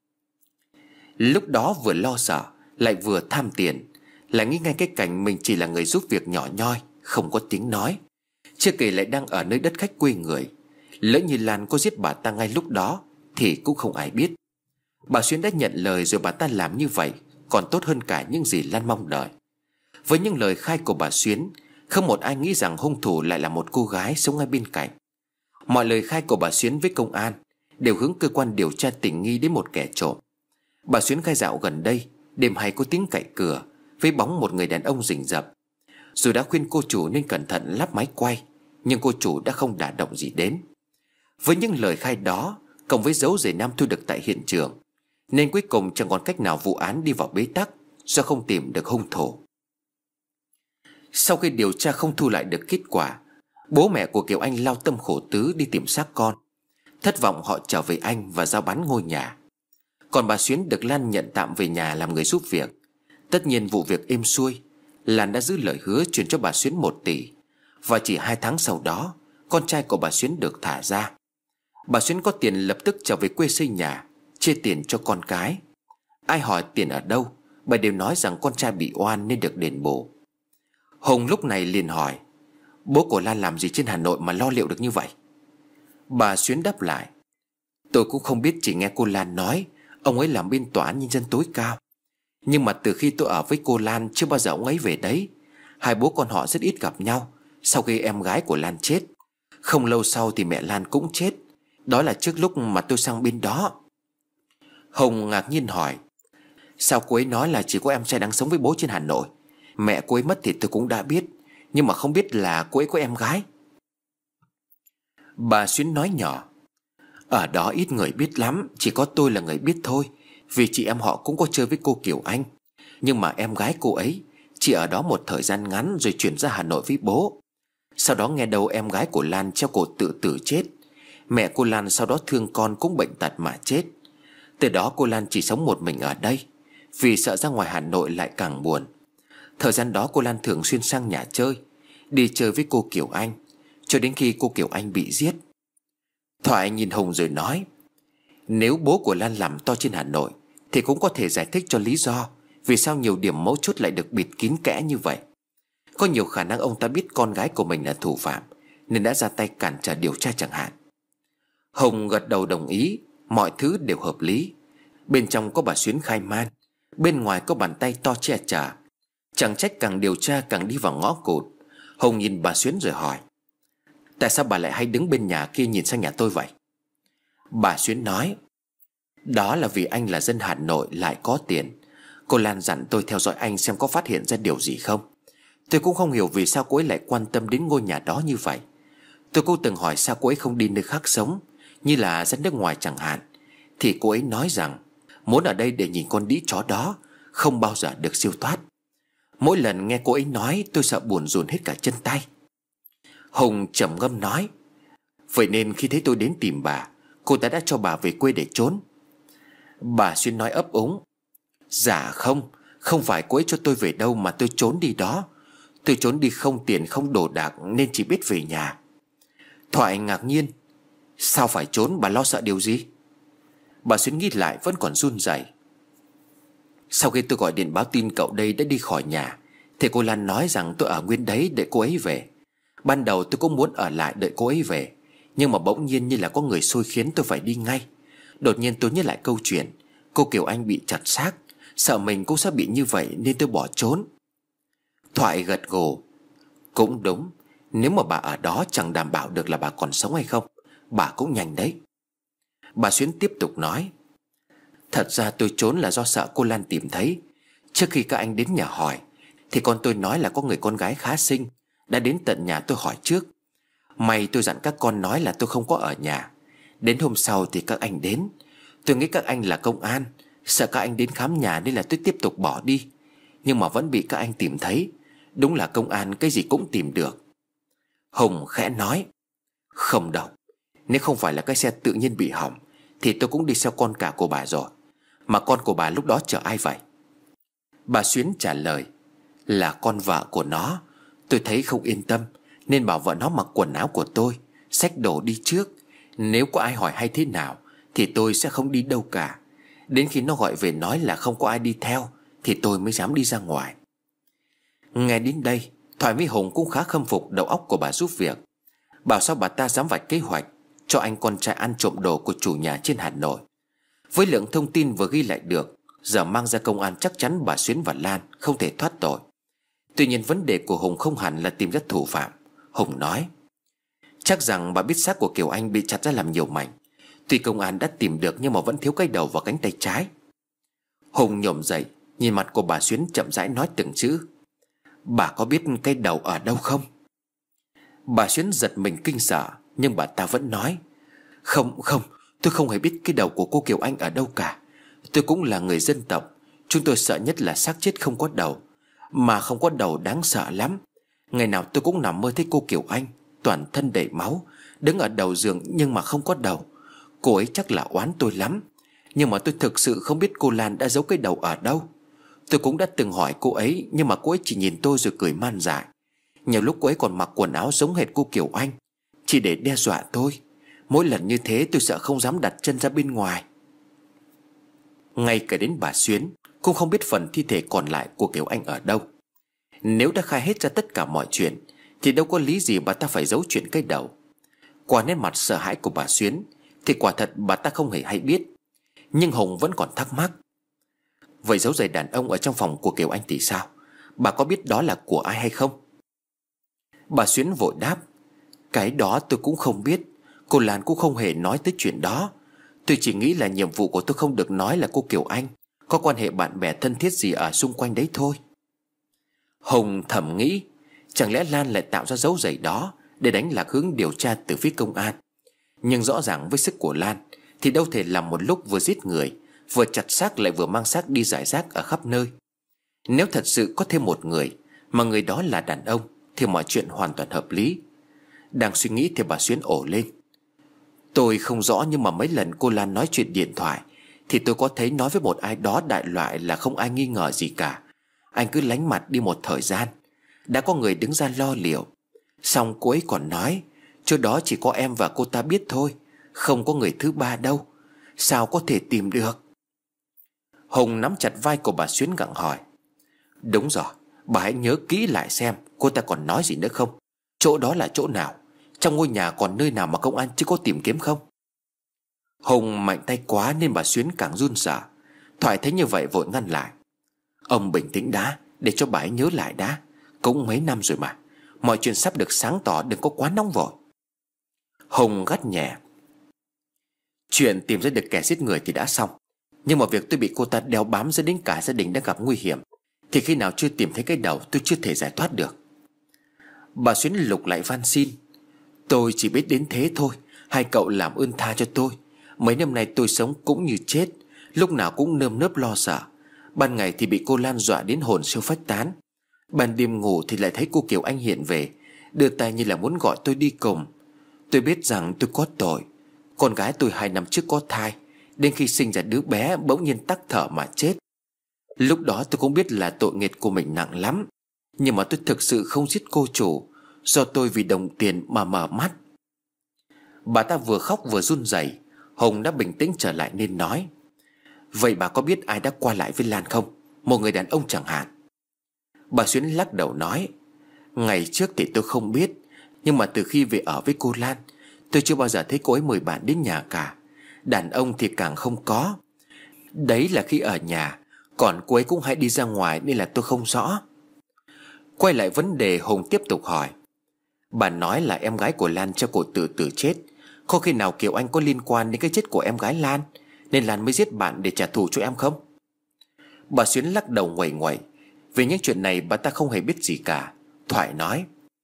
Lúc đó vừa lo sợ lại vừa tham tiền, lại nghĩ ngay cái cảnh mình chỉ là người giúp việc nhỏ nhoi, không có tiếng nói. Chưa kể lại đang ở nơi đất khách quê người. Lỡ như Lan có giết bà ta ngay lúc đó thì cũng không ai biết. Bà Xuyến đã nhận lời rồi bà ta làm như vậy còn tốt hơn cả những gì Lan mong đợi. Với những lời khai của bà Xuyến, không một ai nghĩ rằng hung thủ lại là một cô gái sống ngay bên cạnh. Mọi lời khai của bà Xuyến với công an đều hướng cơ quan điều tra tình nghi đến một kẻ trộm. Bà Xuyến khai dạo gần đây đêm hay có tiếng cậy cửa với bóng một người đàn ông rình rập. Dù đã khuyên cô chủ nên cẩn thận lắp máy quay, nhưng cô chủ đã không đả động gì đến. Với những lời khai đó cộng với dấu giày nam thu được tại hiện trường, nên cuối cùng chẳng còn cách nào vụ án đi vào bế tắc do không tìm được hung thủ. Sau khi điều tra không thu lại được kết quả, bố mẹ của Kiều Anh lao tâm khổ tứ đi tìm xác con. Thất vọng họ trở về Anh và giao bán ngôi nhà. Còn bà Xuyến được Lan nhận tạm về nhà làm người giúp việc. Tất nhiên vụ việc êm xuôi, Lan đã giữ lời hứa chuyển cho bà Xuyến 1 tỷ. Và chỉ 2 tháng sau đó, con trai của bà Xuyến được thả ra. Bà Xuyến có tiền lập tức trở về quê xây nhà, chia tiền cho con cái. Ai hỏi tiền ở đâu, bà đều nói rằng con trai bị oan nên được đền bù. Hùng lúc này liền hỏi: bố của Lan làm gì trên Hà Nội mà lo liệu được như vậy? Bà Xuyến đáp lại: tôi cũng không biết, chỉ nghe cô Lan nói ông ấy làm bên tòa án nhân dân tối cao. Nhưng mà từ khi tôi ở với cô Lan, chưa bao giờ ông ấy về đấy. Hai bố con họ rất ít gặp nhau sau khi em gái của Lan chết. Không lâu sau thì mẹ Lan cũng chết. Đó là trước lúc mà tôi sang bên đó. Hùng ngạc nhiên hỏi: sao cô ấy nói là chỉ có em trai đang sống với bố trên Hà Nội? Mẹ cô ấy mất thì tôi cũng đã biết, nhưng mà không biết là cô ấy có em gái. Bà Xuyến nói nhỏ: ở đó ít người biết lắm, chỉ có tôi là người biết thôi. Vì chị em họ cũng có chơi với cô Kiều Anh. Nhưng mà em gái cô ấy chỉ ở đó một thời gian ngắn rồi chuyển ra Hà Nội với bố. Sau đó nghe đâu em gái của Lan treo cổ tự tử chết. Mẹ cô Lan sau đó thương con cũng bệnh tật mà chết. Từ đó cô Lan chỉ sống một mình ở đây, vì sợ ra ngoài Hà Nội lại càng buồn. Thời gian đó cô Lan thường xuyên sang nhà chơi, đi chơi với cô Kiều Anh, cho đến khi cô Kiều Anh bị giết. Thoại nhìn Hùng rồi nói: nếu bố của Lan làm to trên Hà Nội thì cũng có thể giải thích cho lý do vì sao nhiều điểm mấu chốt lại được bịt kín kẽ như vậy. Có nhiều khả năng ông ta biết con gái của mình là thủ phạm nên đã ra tay cản trở điều tra chẳng hạn. Hùng gật đầu đồng ý. Mọi thứ đều hợp lý. Bên trong có bà Xuyến khai man, bên ngoài có bàn tay to che chở. Chẳng trách càng điều tra càng đi vào ngõ cụt. Hùng nhìn bà Xuyến rồi hỏi: tại sao bà lại hay đứng bên nhà kia nhìn sang nhà tôi vậy? Bà Xuyến nói: đó là vì anh là dân Hà Nội lại có tiền. Cô Lan dặn tôi theo dõi anh xem có phát hiện ra điều gì không. Tôi cũng không hiểu vì sao cô ấy lại quan tâm đến ngôi nhà đó như vậy. Tôi cũng từng hỏi sao cô ấy không đi nơi khác sống, như là ra nước ngoài chẳng hạn. Thì cô ấy nói rằng muốn ở đây để nhìn con đĩ chó đó, không bao giờ được siêu thoát. Mỗi lần nghe cô ấy nói tôi sợ buồn rùn hết cả chân tay. Hùng trầm ngâm nói: vậy nên khi thấy tôi đến tìm bà, cô ta đã cho bà về quê để trốn? Bà Xuyên nói ấp úng: dạ không, không phải cô ấy cho tôi về đâu mà tôi trốn đi đó. Tôi trốn đi không tiền không đồ đạc nên chỉ biết về nhà. Thoại ngạc nhiên: sao phải trốn, bà lo sợ điều gì? Bà Xuyên nghĩ lại vẫn còn run rẩy. Sau khi tôi gọi điện báo tin cậu đây đã đi khỏi nhà thì cô Lan nói rằng tôi ở nguyên đấy đợi cô ấy về. Ban đầu tôi cũng muốn ở lại đợi cô ấy về, nhưng mà bỗng nhiên như là có người xui khiến tôi phải đi ngay. Đột nhiên tôi nhớ lại câu chuyện cô Kiều Anh bị chặt xác, sợ mình cũng sẽ bị như vậy nên tôi bỏ trốn. Thoại gật gù: cũng đúng, nếu mà bà ở đó chẳng đảm bảo được là bà còn sống hay không. Bà cũng nhanh đấy. Bà Xuyến tiếp tục nói: thật ra tôi trốn là do sợ cô Lan tìm thấy. Trước khi các anh đến nhà hỏi thì con tôi nói là có người con gái khá xinh đã đến tận nhà tôi hỏi trước. May tôi dặn các con nói là tôi không có ở nhà. Đến hôm sau thì các anh đến. Tôi nghĩ các anh là công an, sợ các anh đến khám nhà nên là tôi tiếp tục bỏ đi. Nhưng mà vẫn bị các anh tìm thấy. Đúng là công an cái gì cũng tìm được. Hùng khẽ nói: không đâu, nếu không phải là cái xe tự nhiên bị hỏng thì tôi cũng đi theo con cả của bà rồi. Mà con của bà lúc đó chở ai vậy? Bà Xuyến trả lời: là con vợ của nó. Tôi thấy không yên tâm nên bảo vợ nó mặc quần áo của tôi, xách đồ đi trước. Nếu có ai hỏi hay thế nào thì tôi sẽ không đi đâu cả. Đến khi nó gọi về nói là không có ai đi theo thì tôi mới dám đi ra ngoài. Nghe đến đây, Thoại với Hùng cũng khá khâm phục đầu óc của bà giúp việc. Bảo sao bà ta dám vạch kế hoạch cho anh con trai ăn trộm đồ của chủ nhà trên Hà Nội. Với lượng thông tin vừa ghi lại được, giờ mang ra công an chắc chắn bà Xuyến và Lan không thể thoát tội. Tuy nhiên vấn đề của Hùng không hẳn là tìm ra thủ phạm. Hùng nói: chắc rằng bà biết xác của Kiều Anh bị chặt ra làm nhiều mảnh. Tuy công an đã tìm được nhưng mà vẫn thiếu cái đầu và cánh tay trái. Hùng nhổm dậy, nhìn mặt của bà Xuyến chậm rãi nói từng chữ: bà có biết cái đầu ở đâu không? Bà Xuyến giật mình kinh sợ, nhưng bà ta vẫn nói: không, tôi không hề biết cái đầu của cô Kiều Anh ở đâu cả. Tôi cũng là người dân tộc. Chúng tôi sợ nhất là xác chết không có đầu. Mà không có đầu đáng sợ lắm. Ngày nào tôi cũng nằm mơ thấy cô Kiều Anh toàn thân đầy máu, đứng ở đầu giường nhưng mà không có đầu. Cô ấy chắc là oán tôi lắm. Nhưng mà tôi thực sự không biết cô Lan đã giấu cái đầu ở đâu. Tôi cũng đã từng hỏi cô ấy, nhưng mà cô ấy chỉ nhìn tôi rồi cười man dại. Nhiều lúc cô ấy còn mặc quần áo giống hệt cô Kiều Anh, chỉ để đe dọa tôi. Mỗi lần như thế tôi sợ không dám đặt chân ra bên ngoài. Ngay cả đến bà Xuyến cũng không biết phần thi thể còn lại của Kiều Anh ở đâu. Nếu đã khai hết ra tất cả mọi chuyện thì đâu có lý gì bà ta phải giấu chuyện cái đầu. Qua nét mặt sợ hãi của bà Xuyến thì quả thật bà ta không hề hay biết. Nhưng Hùng vẫn còn thắc mắc. Vậy dấu giày đàn ông ở trong phòng của Kiều Anh thì sao? Bà có biết đó là của ai hay không? Bà Xuyến vội đáp. Cái đó tôi cũng không biết. Cô Lan cũng không hề nói tới chuyện đó. Tôi chỉ nghĩ là nhiệm vụ của tôi không được nói là cô Kiều Anh có quan hệ bạn bè thân thiết gì ở xung quanh đấy thôi. Hùng thầm nghĩ, chẳng lẽ Lan lại tạo ra dấu giày đó để đánh lạc hướng điều tra từ phía công an. Nhưng rõ ràng với sức của Lan thì đâu thể làm một lúc vừa giết người, vừa chặt xác lại vừa mang xác đi rải rác ở khắp nơi. Nếu thật sự có thêm một người mà người đó là đàn ông thì mọi chuyện hoàn toàn hợp lý. Đang suy nghĩ thì bà Xuyến ổ lên. Tôi không rõ, nhưng mà mấy lần cô Lan nói chuyện điện thoại thì tôi có thấy nói với một ai đó đại loại là không ai nghi ngờ gì cả. Anh cứ lánh mặt đi một thời gian, đã có người đứng ra lo liệu. Xong cô ấy còn nói chỗ đó chỉ có em và cô ta biết thôi, không có người thứ ba đâu. Sao có thể tìm được? Hùng nắm chặt vai của bà Xuyến gặng hỏi. Đúng rồi, bà hãy nhớ kỹ lại xem cô ta còn nói gì nữa không. Chỗ đó là chỗ nào? Trong ngôi nhà còn nơi nào mà công an chưa có tìm kiếm không? Hùng mạnh tay quá nên bà Xuyến càng run sợ. Thoại thấy như vậy vội ngăn lại. Ông bình tĩnh đã, để cho bà ấy nhớ lại đã. Cũng mấy năm rồi mà, mọi chuyện sắp được sáng tỏ, đừng có quá nóng vội. Hùng gắt nhẹ. Chuyện tìm ra được kẻ giết người thì đã xong, nhưng mà việc tôi bị cô ta đeo bám dẫn đến cả gia đình đã gặp nguy hiểm thì khi nào chưa tìm thấy cái đầu tôi chưa thể giải thoát được. Bà Xuyến lục lại van xin. Tôi chỉ biết đến thế thôi, hai cậu làm ơn tha cho tôi. Mấy năm nay tôi sống cũng như chết, lúc nào cũng nơm nớp lo sợ. Ban ngày thì bị cô Lan dọa đến hồn siêu phách tán, ban đêm ngủ thì lại thấy cô Kiều Anh hiện về, đưa tay như là muốn gọi tôi đi cùng. Tôi biết rằng tôi có tội. Con gái tôi 2 năm trước có thai, đến khi sinh ra đứa bé bỗng nhiên tắc thở mà chết. Lúc đó tôi cũng biết là tội nghiệp của mình nặng lắm, nhưng mà tôi thực sự không giết cô chủ, do tôi vì đồng tiền mà mở mắt. Bà ta vừa khóc vừa run rẩy. Hùng đã bình tĩnh trở lại nên nói. Vậy bà có biết ai đã qua lại với Lan không? Một người đàn ông chẳng hạn. Bà Xuyến lắc đầu nói. Ngày trước thì tôi không biết, nhưng mà từ khi về ở với cô Lan, tôi chưa bao giờ thấy cô ấy mời bạn đến nhà cả. Đàn ông thì càng không có. Đấy là khi ở nhà, còn cô ấy cũng hay đi ra ngoài nên là tôi không rõ. Quay lại vấn đề, Hùng tiếp tục hỏi. Bà nói là em gái của Lan cho cô tự tử chết. Có khi nào Kiều Anh có liên quan đến cái chết của em gái Lan nên Lan mới giết bạn để trả thù cho em không? Bà Xuyến lắc đầu nguậy nguậy. Về những chuyện này bà ta không hề biết gì cả. Thoại nói.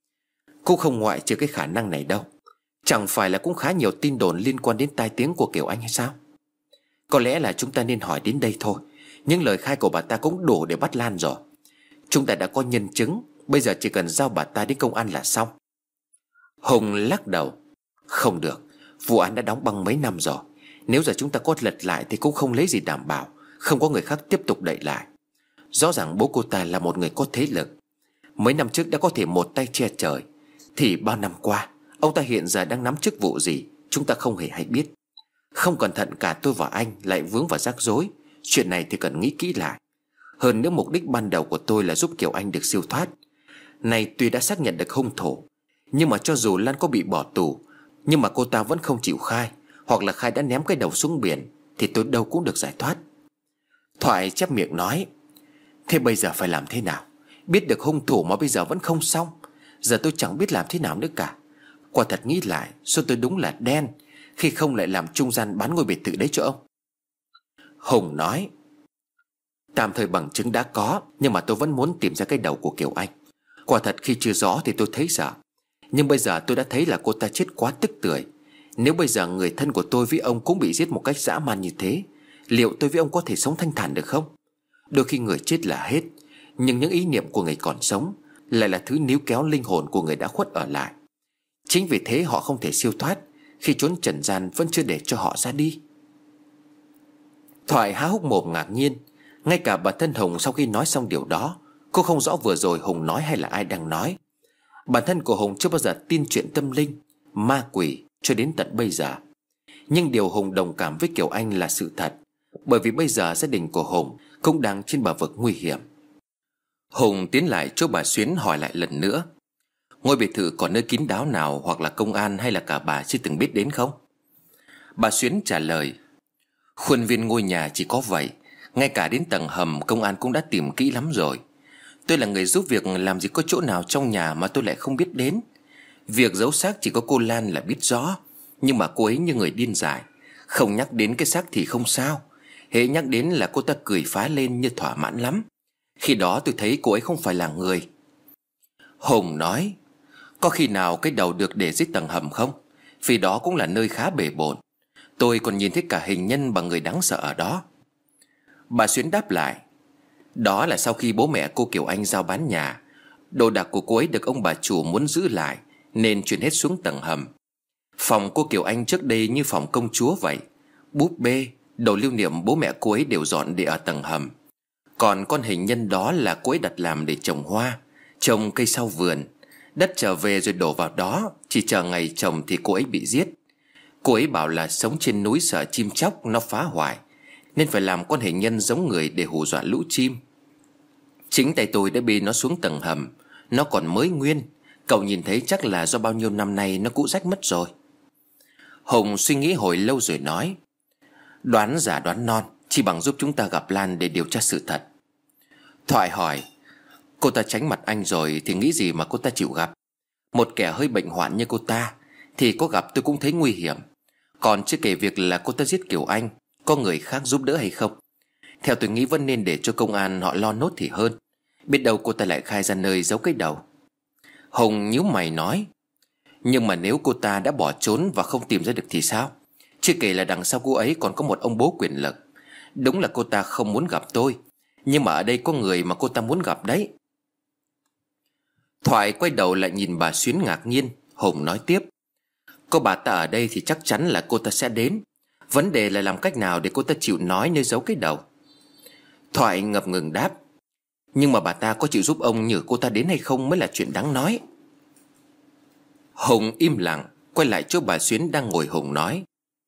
Cô không ngoại trừ cái khả năng này đâu. Chẳng phải là cũng khá nhiều tin đồn liên quan đến tai tiếng của Kiều Anh hay sao? Có lẽ là chúng ta nên hỏi đến đây thôi. Những lời khai của bà ta cũng đủ để bắt Lan rồi. Chúng ta đã có nhân chứng, bây giờ chỉ cần giao bà ta đến công an là xong. Hùng lắc đầu. Không được, vụ án đã đóng băng mấy năm rồi. Nếu giờ chúng ta có lật lại thì cũng không lấy gì đảm bảo không có người khác tiếp tục đẩy lại. Rõ ràng bố cô ta là một người có thế lực. Mấy năm trước đã có thể một tay che trời, thì bao năm qua ông ta hiện giờ đang nắm chức vụ gì chúng ta không hề hay biết. Không cẩn thận cả tôi và anh lại vướng vào rắc rối. Chuyện này thì cần nghĩ kỹ lại. Hơn nữa mục đích ban đầu của tôi là giúp Kiều Anh được siêu thoát. Này tuy đã xác nhận được hung thủ, nhưng mà cho dù Lan có bị bỏ tù, nhưng mà cô ta vẫn không chịu khai, hoặc là khai đã ném cái đầu xuống biển, thì tôi đâu cũng được giải thoát. Thoại chép miệng nói. Thế bây giờ phải làm thế nào? Biết được hung thủ mà bây giờ vẫn không xong. Giờ tôi chẳng biết làm thế nào nữa cả. Quả thật nghĩ lại, số tôi đúng là đen khi không lại làm trung gian bán ngôi biệt thự đấy cho ông. Hùng nói. Tạm thời bằng chứng đã có, nhưng mà tôi vẫn muốn tìm ra cái đầu của Kiều Anh. Quả thật khi chưa rõ thì tôi thấy sợ, nhưng bây giờ tôi đã thấy là cô ta chết quá tức tưởi. Nếu bây giờ người thân của tôi với ông cũng bị giết một cách dã man như thế, liệu tôi với ông có thể sống thanh thản được không? Đôi khi người chết là hết, nhưng những ý niệm của người còn sống lại là thứ níu kéo linh hồn của người đã khuất ở lại. Chính vì thế họ không thể siêu thoát khi chốn trần gian vẫn chưa để cho họ ra đi. Thoại há hốc mồm ngạc nhiên. Ngay cả bản thân Hùng sau khi nói xong điều đó, cô không rõ vừa rồi Hùng nói hay là ai đang nói. Bản thân của Hùng chưa bao giờ tin chuyện tâm linh, ma quỷ cho đến tận bây giờ. Nhưng điều Hùng đồng cảm với Kiều Anh là sự thật, bởi vì bây giờ gia đình của Hùng cũng đang trên bờ vực nguy hiểm. Hùng tiến lại chỗ bà Xuyến hỏi lại lần nữa: ngôi biệt thự còn nơi kín đáo nào hoặc là công an hay là cả bà chưa từng biết đến không? Bà Xuyến trả lời: khuôn viên ngôi nhà chỉ có vậy, ngay cả đến tầng hầm công an cũng đã tìm kỹ lắm rồi. Tôi là người giúp việc, làm gì có chỗ nào trong nhà mà tôi lại không biết đến. Việc giấu xác chỉ có cô Lan là biết rõ, nhưng mà cô ấy như người điên dại, không nhắc đến cái xác thì không sao, hễ nhắc đến là cô ta cười phá lên như thỏa mãn lắm. Khi đó tôi thấy cô ấy không phải là người. Hùng nói: có khi nào cái đầu được để dưới tầng hầm không? Vì đó cũng là nơi khá bề bộn. Tôi còn nhìn thấy cả hình nhân và người đáng sợ ở đó. Bà Xuyến đáp lại: đó là sau khi bố mẹ cô Kiều Anh giao bán nhà, đồ đạc của cô ấy được ông bà chủ muốn giữ lại nên chuyển hết xuống tầng hầm. Phòng cô Kiều Anh trước đây như phòng công chúa vậy. Búp bê, đồ lưu niệm bố mẹ cô ấy đều dọn để ở tầng hầm. Còn con hình nhân đó là cô ấy đặt làm để trồng hoa, trồng cây sau vườn. Đất trở về rồi đổ vào đó, chỉ chờ ngày trồng thì cô ấy bị giết. Cô ấy bảo là sống trên núi sợ chim chóc nó phá hoại, nên phải làm con hình nhân giống người để hù dọa lũ chim. Chính tay tôi đã bê nó xuống tầng hầm. Nó còn mới nguyên, cậu nhìn thấy chắc là do bao nhiêu năm nay nó cũ rách mất rồi. Hùng suy nghĩ hồi lâu rồi nói: đoán giả đoán non, chỉ bằng giúp chúng ta gặp Lan để điều tra sự thật. Thoại hỏi: cô ta tránh mặt anh rồi thì nghĩ gì mà cô ta chịu gặp? Một kẻ hơi bệnh hoạn như cô ta thì có gặp tôi cũng thấy nguy hiểm. Còn chưa kể việc là cô ta giết Kiều Anh, có người khác giúp đỡ hay không. Theo tôi nghĩ vẫn nên để cho công an họ lo nốt thì hơn. Biết đâu cô ta lại khai ra nơi giấu cái đầu. Hùng nhíu mày nói: nhưng mà nếu cô ta đã bỏ trốn và không tìm ra được thì sao? Chưa kể là đằng sau cô ấy còn có một ông bố quyền lực. Đúng là cô ta không muốn gặp tôi, nhưng mà ở đây có người mà cô ta muốn gặp đấy. Thoại quay đầu lại nhìn bà Xuyến ngạc nhiên. Hùng nói tiếp: có bà ta ở đây thì chắc chắn là cô ta sẽ đến. Vấn đề là làm cách nào để cô ta chịu nói nơi giấu cái đầu. Thoại ngập ngừng đáp: nhưng mà bà ta có chịu giúp ông nhờ cô ta đến hay không mới là chuyện đáng nói. Hùng im lặng, quay lại chỗ bà Xuyến đang ngồi. Hùng nói: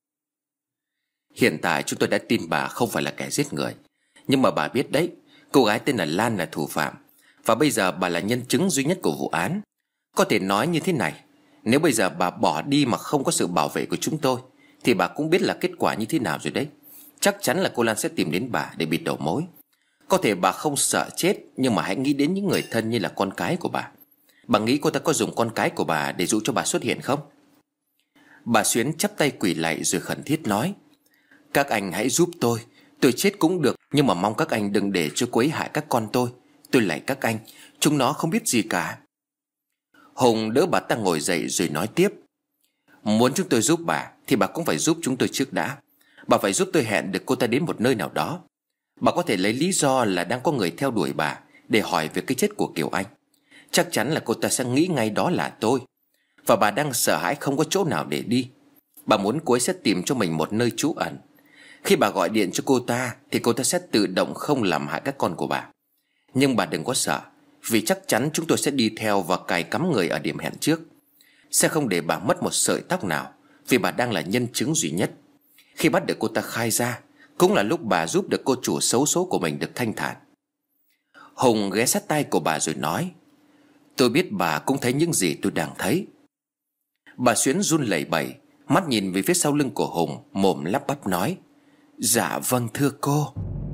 hiện tại chúng tôi đã tin bà không phải là kẻ giết người. Nhưng mà bà biết đấy, cô gái tên là Lan là thủ phạm, và bây giờ bà là nhân chứng duy nhất của vụ án. Có thể nói như thế này: nếu bây giờ bà bỏ đi mà không có sự bảo vệ của chúng tôi thì bà cũng biết là kết quả như thế nào rồi đấy. Chắc chắn là cô Lan sẽ tìm đến bà để bịt đầu mối. Có thể bà không sợ chết, nhưng mà hãy nghĩ đến những người thân như là con cái của bà. Bà nghĩ cô ta có dùng con cái của bà để dụ cho bà xuất hiện không? Bà Xuyến chắp tay quỳ lạy rồi khẩn thiết nói: các anh hãy giúp tôi chết cũng được, nhưng mà mong các anh đừng để cho cô ấy hại các con tôi lạy các anh, chúng nó không biết gì cả. Hùng đỡ bà ta ngồi dậy rồi nói tiếp: muốn chúng tôi giúp bà thì bà cũng phải giúp chúng tôi trước đã. Bà phải giúp tôi hẹn được cô ta đến một nơi nào đó. Bà có thể lấy lý do là đang có người theo đuổi bà để hỏi về cái chết của Kiều Anh. Chắc chắn là cô ta sẽ nghĩ ngay đó là tôi. Và bà đang sợ hãi không có chỗ nào để đi. Bà muốn cô ấy sẽ tìm cho mình một nơi trú ẩn. Khi bà gọi điện cho cô ta thì cô ta sẽ tự động không làm hại các con của bà. Nhưng bà đừng có sợ, vì chắc chắn chúng tôi sẽ đi theo và cài cắm người ở điểm hẹn trước. Sẽ không để bà mất một sợi tóc nào, vì bà đang là nhân chứng duy nhất. Khi bắt được cô ta khai ra cũng là lúc bà giúp được cô chủ xấu số của mình được thanh thản. Hùng ghé sát tai của bà rồi nói: tôi biết bà cũng thấy những gì tôi đang thấy. Bà Xuyến run lẩy bẩy, mắt nhìn về phía sau lưng của Hùng, mồm lắp bắp nói: dạ vâng thưa cô.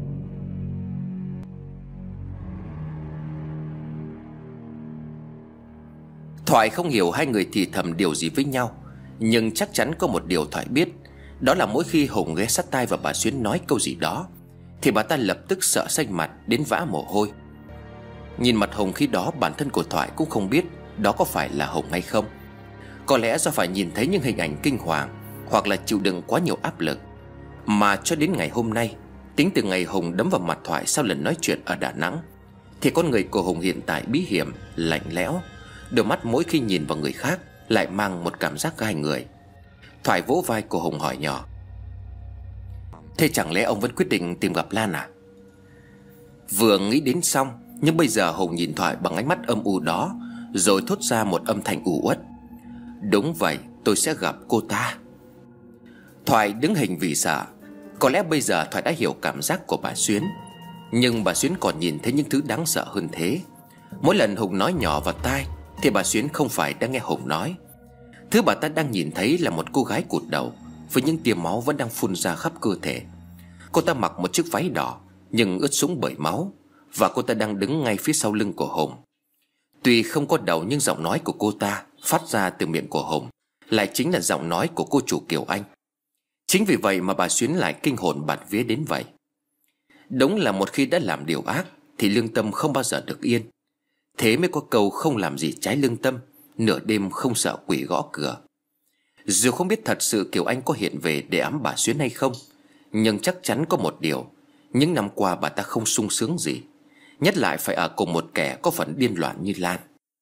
Thoại không hiểu hai người thì thầm điều gì với nhau, nhưng chắc chắn có một điều Thoại biết. Đó là mỗi khi Hùng ghé sát tai và bà Xuyến nói câu gì đó thì bà ta lập tức sợ xanh mặt đến vã mồ hôi. Nhìn mặt Hùng khi đó, bản thân của Thoại cũng không biết đó có phải là Hùng hay không. Có lẽ do phải nhìn thấy những hình ảnh kinh hoàng, hoặc là chịu đựng quá nhiều áp lực, mà cho đến ngày hôm nay, tính từ ngày Hùng đấm vào mặt Thoại sau lần nói chuyện ở Đà Nẵng, thì con người của Hùng hiện tại bí hiểm, lạnh lẽo. Đôi mắt mỗi khi nhìn vào người khác lại mang một cảm giác gai người. Thoại vỗ vai của Hùng hỏi nhỏ: thế chẳng lẽ ông vẫn quyết định tìm gặp Lan à? Vừa nghĩ đến xong, nhưng bây giờ Hùng nhìn Thoại bằng ánh mắt âm u đó, rồi thốt ra một âm thanh u uất: "Đúng vậy, tôi sẽ gặp cô ta." Thoại đứng hình vì sợ. Có lẽ bây giờ Thoại đã hiểu cảm giác của bà Xuyến, nhưng bà Xuyến còn nhìn thấy những thứ đáng sợ hơn thế. Mỗi lần Hùng nói nhỏ vào tai thì bà Xuyến không phải đang nghe Hùng nói. Thứ bà ta đang nhìn thấy là một cô gái cụt đầu, với những tia máu vẫn đang phun ra khắp cơ thể. Cô ta mặc một chiếc váy đỏ nhưng ướt sũng bởi máu, và cô ta đang đứng ngay phía sau lưng của Hùng. Tuy không có đầu, nhưng giọng nói của cô ta phát ra từ miệng của Hùng lại chính là giọng nói của cô chủ Kiều Anh. Chính vì vậy mà bà Xuyến lại kinh hồn bạt vía đến vậy. Đúng là một khi đã làm điều ác thì lương tâm không bao giờ được yên. Thế mới có câu không làm gì trái lương tâm, nửa đêm không sợ quỷ gõ cửa. Dù không biết thật sự Kiều Anh có hiện về để ẵm bà Xuyến hay không, nhưng chắc chắn có một điều: những năm qua bà ta không sung sướng gì, nhất lại phải ở cùng một kẻ có phần điên loạn như Lan.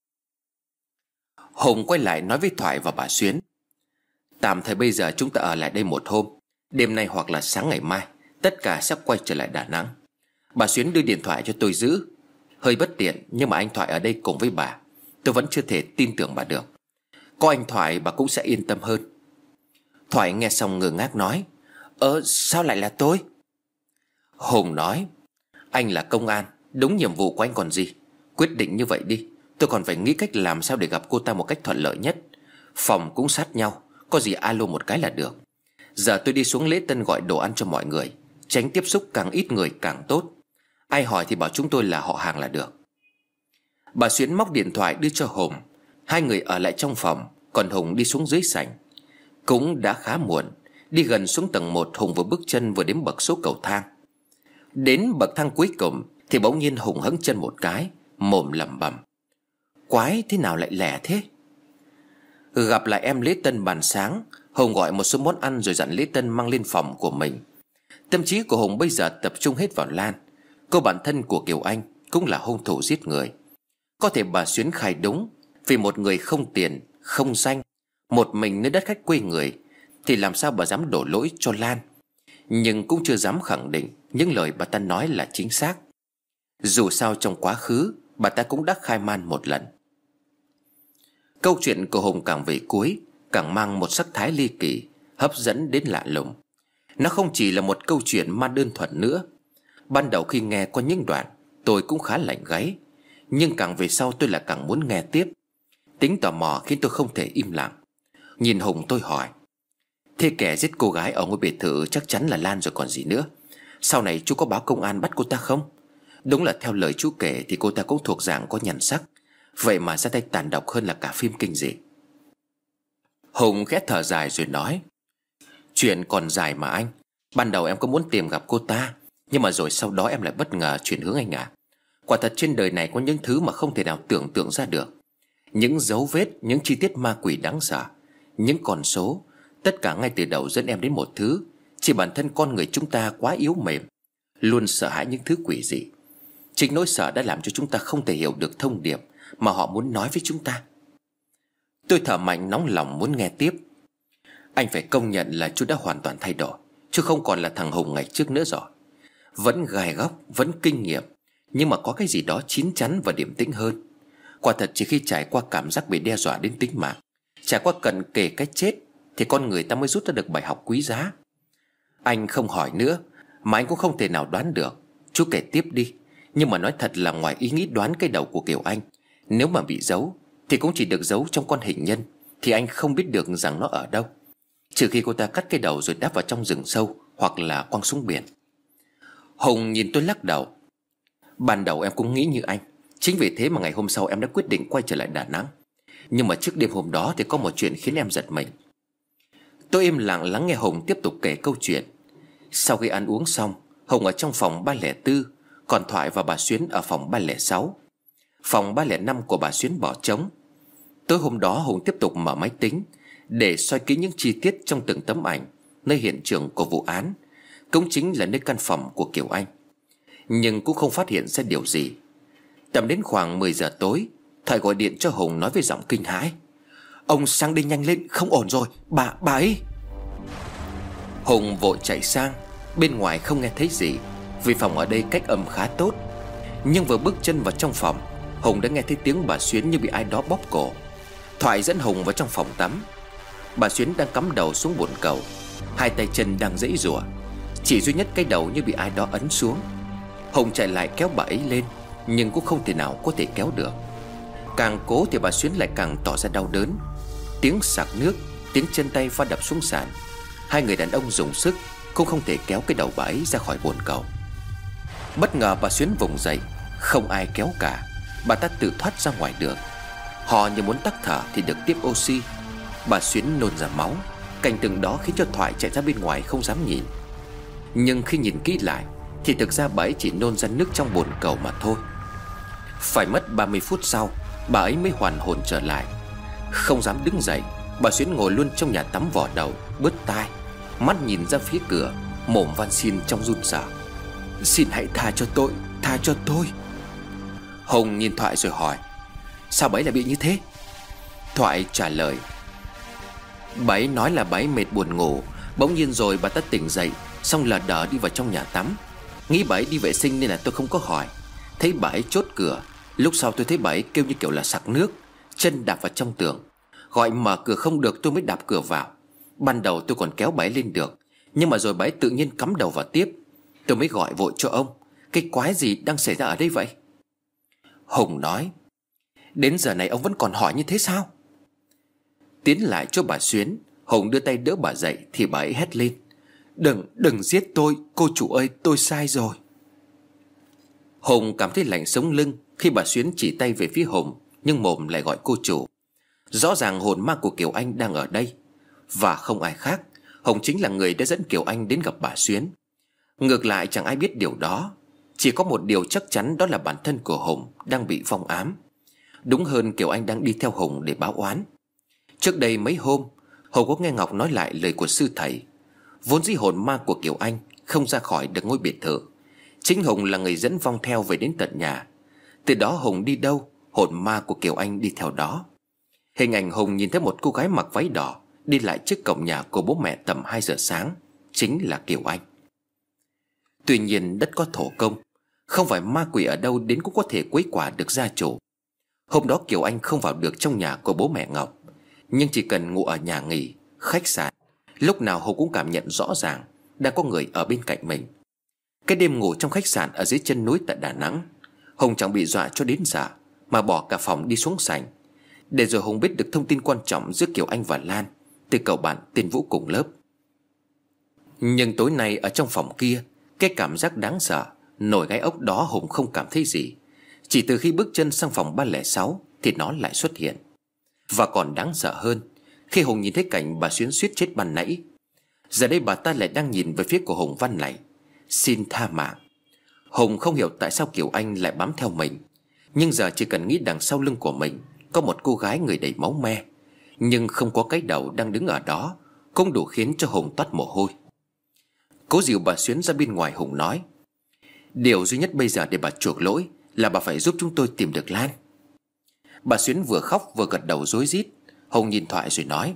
Hùng quay lại nói với Thoại và bà Xuyến: "Tạm thời bây giờ chúng ta ở lại đây một hôm. Đêm nay hoặc là sáng ngày mai tất cả sẽ quay trở lại Đà Nẵng. Bà Xuyến đưa điện thoại cho tôi giữ. Hơi bất tiện, nhưng mà anh Thoại ở đây cùng với bà, tôi vẫn chưa thể tin tưởng bà được. Có anh Thoại bà cũng sẽ yên tâm hơn." Thoại nghe xong ngơ ngác nói: Sao lại là tôi?" Hùng nói: "Anh là công an, đúng nhiệm vụ của anh còn gì. Quyết định như vậy đi, tôi còn phải nghĩ cách làm sao để gặp cô ta một cách thuận lợi nhất. Phòng cũng sát nhau, có gì alo một cái là được. Giờ tôi đi xuống lễ tân gọi đồ ăn cho mọi người, tránh tiếp xúc càng ít người càng tốt. Ai hỏi thì bảo chúng tôi là họ hàng là được." Bà Xuyến móc điện thoại đưa cho Hùng. Hai người ở lại trong phòng, còn Hùng đi xuống dưới sảnh. Cũng đã khá muộn. Đi gần xuống tầng 1, Hùng vừa bước chân vừa đếm bậc số cầu thang. Đến bậc thang cuối cùng thì bỗng nhiên Hùng hững chân một cái, mồm lẩm bẩm: "Quái, thế nào lại lẻ thế?" Gặp lại em lễ tân bàn sáng, Hùng gọi một số món ăn rồi dặn lễ tân mang lên phòng của mình. Tâm trí của Hùng bây giờ tập trung hết vào Lan, cô bạn thân của Kiều Anh, cũng là hung thủ giết người. Có thể bà Xuyến khai đúng, vì một người không tiền, không danh, một mình nơi đất khách quê người, thì làm sao bà dám đổ lỗi cho Lan. Nhưng cũng chưa dám khẳng định những lời bà ta nói là chính xác. Dù sao trong quá khứ bà ta cũng đã khai man một lần. Câu chuyện của Hùng càng về cuối càng mang một sắc thái ly kỳ, hấp dẫn đến lạ lùng. Nó không chỉ là một câu chuyện ma đơn thuần nữa. Ban đầu khi nghe có những đoạn tôi cũng khá lạnh gáy, nhưng càng về sau tôi lại càng muốn nghe tiếp. Tính tò mò khiến tôi không thể im lặng. Nhìn Hùng tôi hỏi: "Thế kẻ giết cô gái ở ngôi biệt thự chắc chắn là Lan rồi còn gì nữa. Sau này chú có báo công an bắt cô ta không? Đúng là theo lời chú kể thì cô ta cũng thuộc dạng có nhan sắc, vậy mà ra tay tàn độc hơn là cả phim kinh dị." Hùng khẽ thở dài rồi nói: "Chuyện còn dài mà anh. Ban đầu em có muốn tìm gặp cô ta, nhưng mà rồi sau đó em lại bất ngờ chuyển hướng anh ạ. Quả thật trên đời này có những thứ mà không thể nào tưởng tượng ra được. Những dấu vết, những chi tiết ma quỷ đáng sợ, những con số, tất cả ngay từ đầu dẫn em đến một thứ: chỉ bản thân con người chúng ta quá yếu mềm, luôn sợ hãi những thứ quỷ dị. Chính nỗi sợ đã làm cho chúng ta không thể hiểu được thông điệp mà họ muốn nói với chúng ta." Tôi thở mạnh, nóng lòng muốn nghe tiếp. "Anh phải công nhận là chú đã hoàn toàn thay đổi, chứ không còn là thằng Hùng ngày trước nữa rồi. Vẫn gai góc, vẫn kinh nghiệm, nhưng mà có cái gì đó chín chắn và điềm tĩnh hơn. Quả thật chỉ khi trải qua cảm giác bị đe dọa đến tính mạng, trải qua cận kề cái chết, thì con người ta mới rút ra được bài học quý giá. Anh không hỏi nữa, mà anh cũng không thể nào đoán được. Chú kể tiếp đi. Nhưng mà nói thật là ngoài ý nghĩ đoán cái đầu của Kiều Anh, nếu mà bị giấu thì cũng chỉ được giấu trong con hình nhân, thì anh không biết được rằng nó ở đâu, trừ khi cô ta cắt cái đầu rồi đáp vào trong rừng sâu, hoặc là quăng xuống biển." Hùng nhìn tôi lắc đầu: "Ban đầu em cũng nghĩ như anh. Chính vì thế mà ngày hôm sau em đã quyết định quay trở lại Đà Nẵng. Nhưng mà trước đêm hôm đó thì có một chuyện khiến em giật mình." Tôi im lặng lắng nghe Hùng tiếp tục kể câu chuyện. Sau khi ăn uống xong, Hùng ở trong phòng 304, còn Thoại và bà Xuyến ở phòng 306. Phòng 305 của bà Xuyến bỏ trống. Tối hôm đó Hùng tiếp tục mở máy tính để soi kỹ những chi tiết trong từng tấm ảnh nơi hiện trường của vụ án, cũng chính là nơi căn phòng của Kiều Anh. Nhưng cũng không phát hiện ra điều gì. Tầm đến khoảng 10 giờ tối, Thoại gọi điện cho Hùng nói với giọng kinh hãi: "Ông sang đây nhanh lên, không ổn rồi, bà ấy." Hùng vội chạy sang. Bên ngoài không nghe thấy gì, vì phòng ở đây cách âm khá tốt, Nhưng vừa bước chân vào trong phòng, Hùng đã nghe thấy tiếng bà Xuyến như bị ai đó bóp cổ. Thoại dẫn Hùng vào trong phòng tắm. Bà Xuyến đang cắm đầu xuống bồn cầu, hai tay chân đang giãy giụa, chỉ duy nhất cái đầu như bị ai đó ấn xuống. Hùng chạy lại kéo bà ấy lên, nhưng cũng không thể nào có thể kéo được. Càng cố thì bà Xuyến lại càng tỏ ra đau đớn. Tiếng sặc nước, tiếng chân tay va đập xuống sàn. Hai người đàn ông dùng sức cũng không thể kéo cái đầu bà ấy ra khỏi bồn cầu. Bất ngờ bà Xuyến vùng dậy, không ai kéo cả. Bà ta tự thoát ra ngoài được. Họ như muốn tắc thở thì được tiếp oxy. Bà Xuyến nôn ra máu. Cảnh tượng đó khiến cho Thoại chạy ra bên ngoài không dám nhìn. Nhưng khi nhìn kỹ lại thì thực ra bà ấy chỉ nôn ra nước trong bồn cầu mà thôi. Phải mất 30 phút sau, bà ấy mới hoàn hồn trở lại. Không dám đứng dậy, bà Xuyến ngồi luôn trong nhà tắm vò đầu, bứt tai, mắt nhìn ra phía cửa, mồm van xin trong run rẩy: "Xin hãy tha cho tôi, tha cho tôi." Hùng nhìn Thoại rồi hỏi: "Sao bà ấy lại bị như thế?" Thoại trả lời: "Bà ấy nói là bà ấy mệt buồn ngủ, bỗng nhiên rồi bà ta tỉnh dậy, xong lờ đờ đi vào trong nhà tắm. Nghĩ bà ấy đi vệ sinh nên là tôi không có hỏi. Thấy bà ấy chốt cửa. Lúc sau tôi thấy bà ấy kêu như kiểu là sặc nước, chân đạp vào trong tường. Gọi mở cửa không được tôi mới đạp cửa vào. Ban đầu tôi còn kéo bà ấy lên được, nhưng mà rồi bà ấy tự nhiên cắm đầu vào tiếp. Tôi mới gọi vội cho ông. Cái quái gì đang xảy ra ở đây vậy?" Hùng nói: "Đến giờ này ông vẫn còn hỏi như thế sao?" Tiến lại chỗ bà Xuyến, Hùng đưa tay đỡ bà dậy thì bà ấy hét lên: Đừng giết tôi, cô chủ ơi, tôi sai rồi." Hùng cảm thấy lạnh sống lưng khi bà Xuyến chỉ tay về phía Hùng, nhưng mồm lại gọi cô chủ. Rõ ràng hồn ma của Kiều Anh đang ở đây. Và không ai khác, Hùng chính là người đã dẫn Kiều Anh đến gặp bà Xuyến. Ngược lại chẳng ai biết điều đó. Chỉ có một điều chắc chắn, đó là bản thân của Hùng đang bị vong ám. Đúng hơn, Kiều Anh đang đi theo Hùng để báo oán. Trước đây mấy hôm, Hùng có nghe Ngọc nói lại lời của sư thầy. Vốn dĩ hồn ma của Kiều Anh không ra khỏi được ngôi biệt thự. Chính Hùng là người dẫn vong theo về đến tận nhà. Từ đó Hùng đi đâu, hồn ma của Kiều Anh đi theo đó. Hình ảnh Hùng nhìn thấy một cô gái mặc váy đỏ đi lại trước cổng nhà của bố mẹ tầm 2 giờ sáng, chính là Kiều Anh. Tuy nhiên đất có thổ công, không phải ma quỷ ở đâu đến cũng có thể quấy quả được gia chủ. Hôm đó Kiều Anh không vào được trong nhà của bố mẹ Ngọc, nhưng chỉ cần ngủ ở nhà nghỉ, khách sạn, lúc nào Hùng cũng cảm nhận rõ ràng đang có người ở bên cạnh mình. Cái đêm ngủ trong khách sạn ở dưới chân núi tại Đà Nẵng, Hùng chẳng bị dọa cho đến giờ mà bỏ cả phòng đi xuống sảnh. Để rồi Hùng biết được thông tin quan trọng giữa Kiều Anh và Lan từ cậu bạn tên Vũ cùng lớp. Nhưng tối nay ở trong phòng kia, cái cảm giác đáng sợ nổi gai ốc đó Hùng không cảm thấy gì. Chỉ từ khi bước chân sang phòng 306 thì nó lại xuất hiện. Và còn đáng sợ hơn, khi Hùng nhìn thấy cảnh bà Xuyến suýt chết ban nãy, giờ đây bà ta lại đang nhìn về phía của Hùng văn lạy: "Xin tha mạng." Hùng không hiểu tại sao Kiều Anh lại bám theo mình. Nhưng giờ chỉ cần nghĩ đằng sau lưng của mình có một cô gái người đầy máu me, nhưng không có cái đầu đang đứng ở đó, cũng đủ khiến cho Hùng toát mồ hôi. Cố dìu bà Xuyến ra bên ngoài, Hùng nói: "Điều duy nhất bây giờ để bà chuộc lỗi là bà phải giúp chúng tôi tìm được Lan." Bà Xuyến vừa khóc vừa gật đầu rối rít. Hùng nhìn Thoại rồi nói: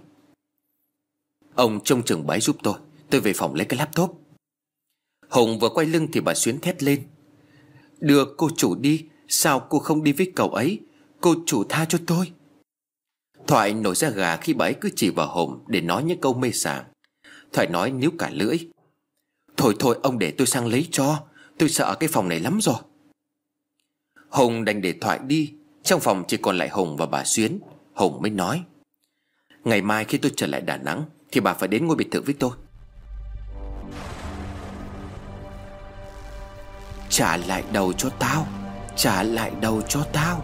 "Ông trông chừng bà ấy giúp tôi về phòng lấy cái laptop." Hùng vừa quay lưng thì bà Xuyến thét lên: "Đưa cô chủ đi, sao cô không đi với cậu ấy? Cô chủ tha cho tôi." Thoại nổi da gà khi bà ấy cứ chỉ vào Hùng để nói những câu mê sảng. Thoại nói níu cả lưỡi: Thôi ông để tôi sang lấy cho, tôi sợ cái phòng này lắm rồi." Hùng đành để Thoại đi. Trong phòng chỉ còn lại Hùng và bà Xuyến. Hùng mới nói: "Ngày mai khi tôi trở lại Đà Nẵng thì bà phải đến ngôi biệt thự với tôi." "Trả lại đầu cho tao, trả lại đầu cho tao."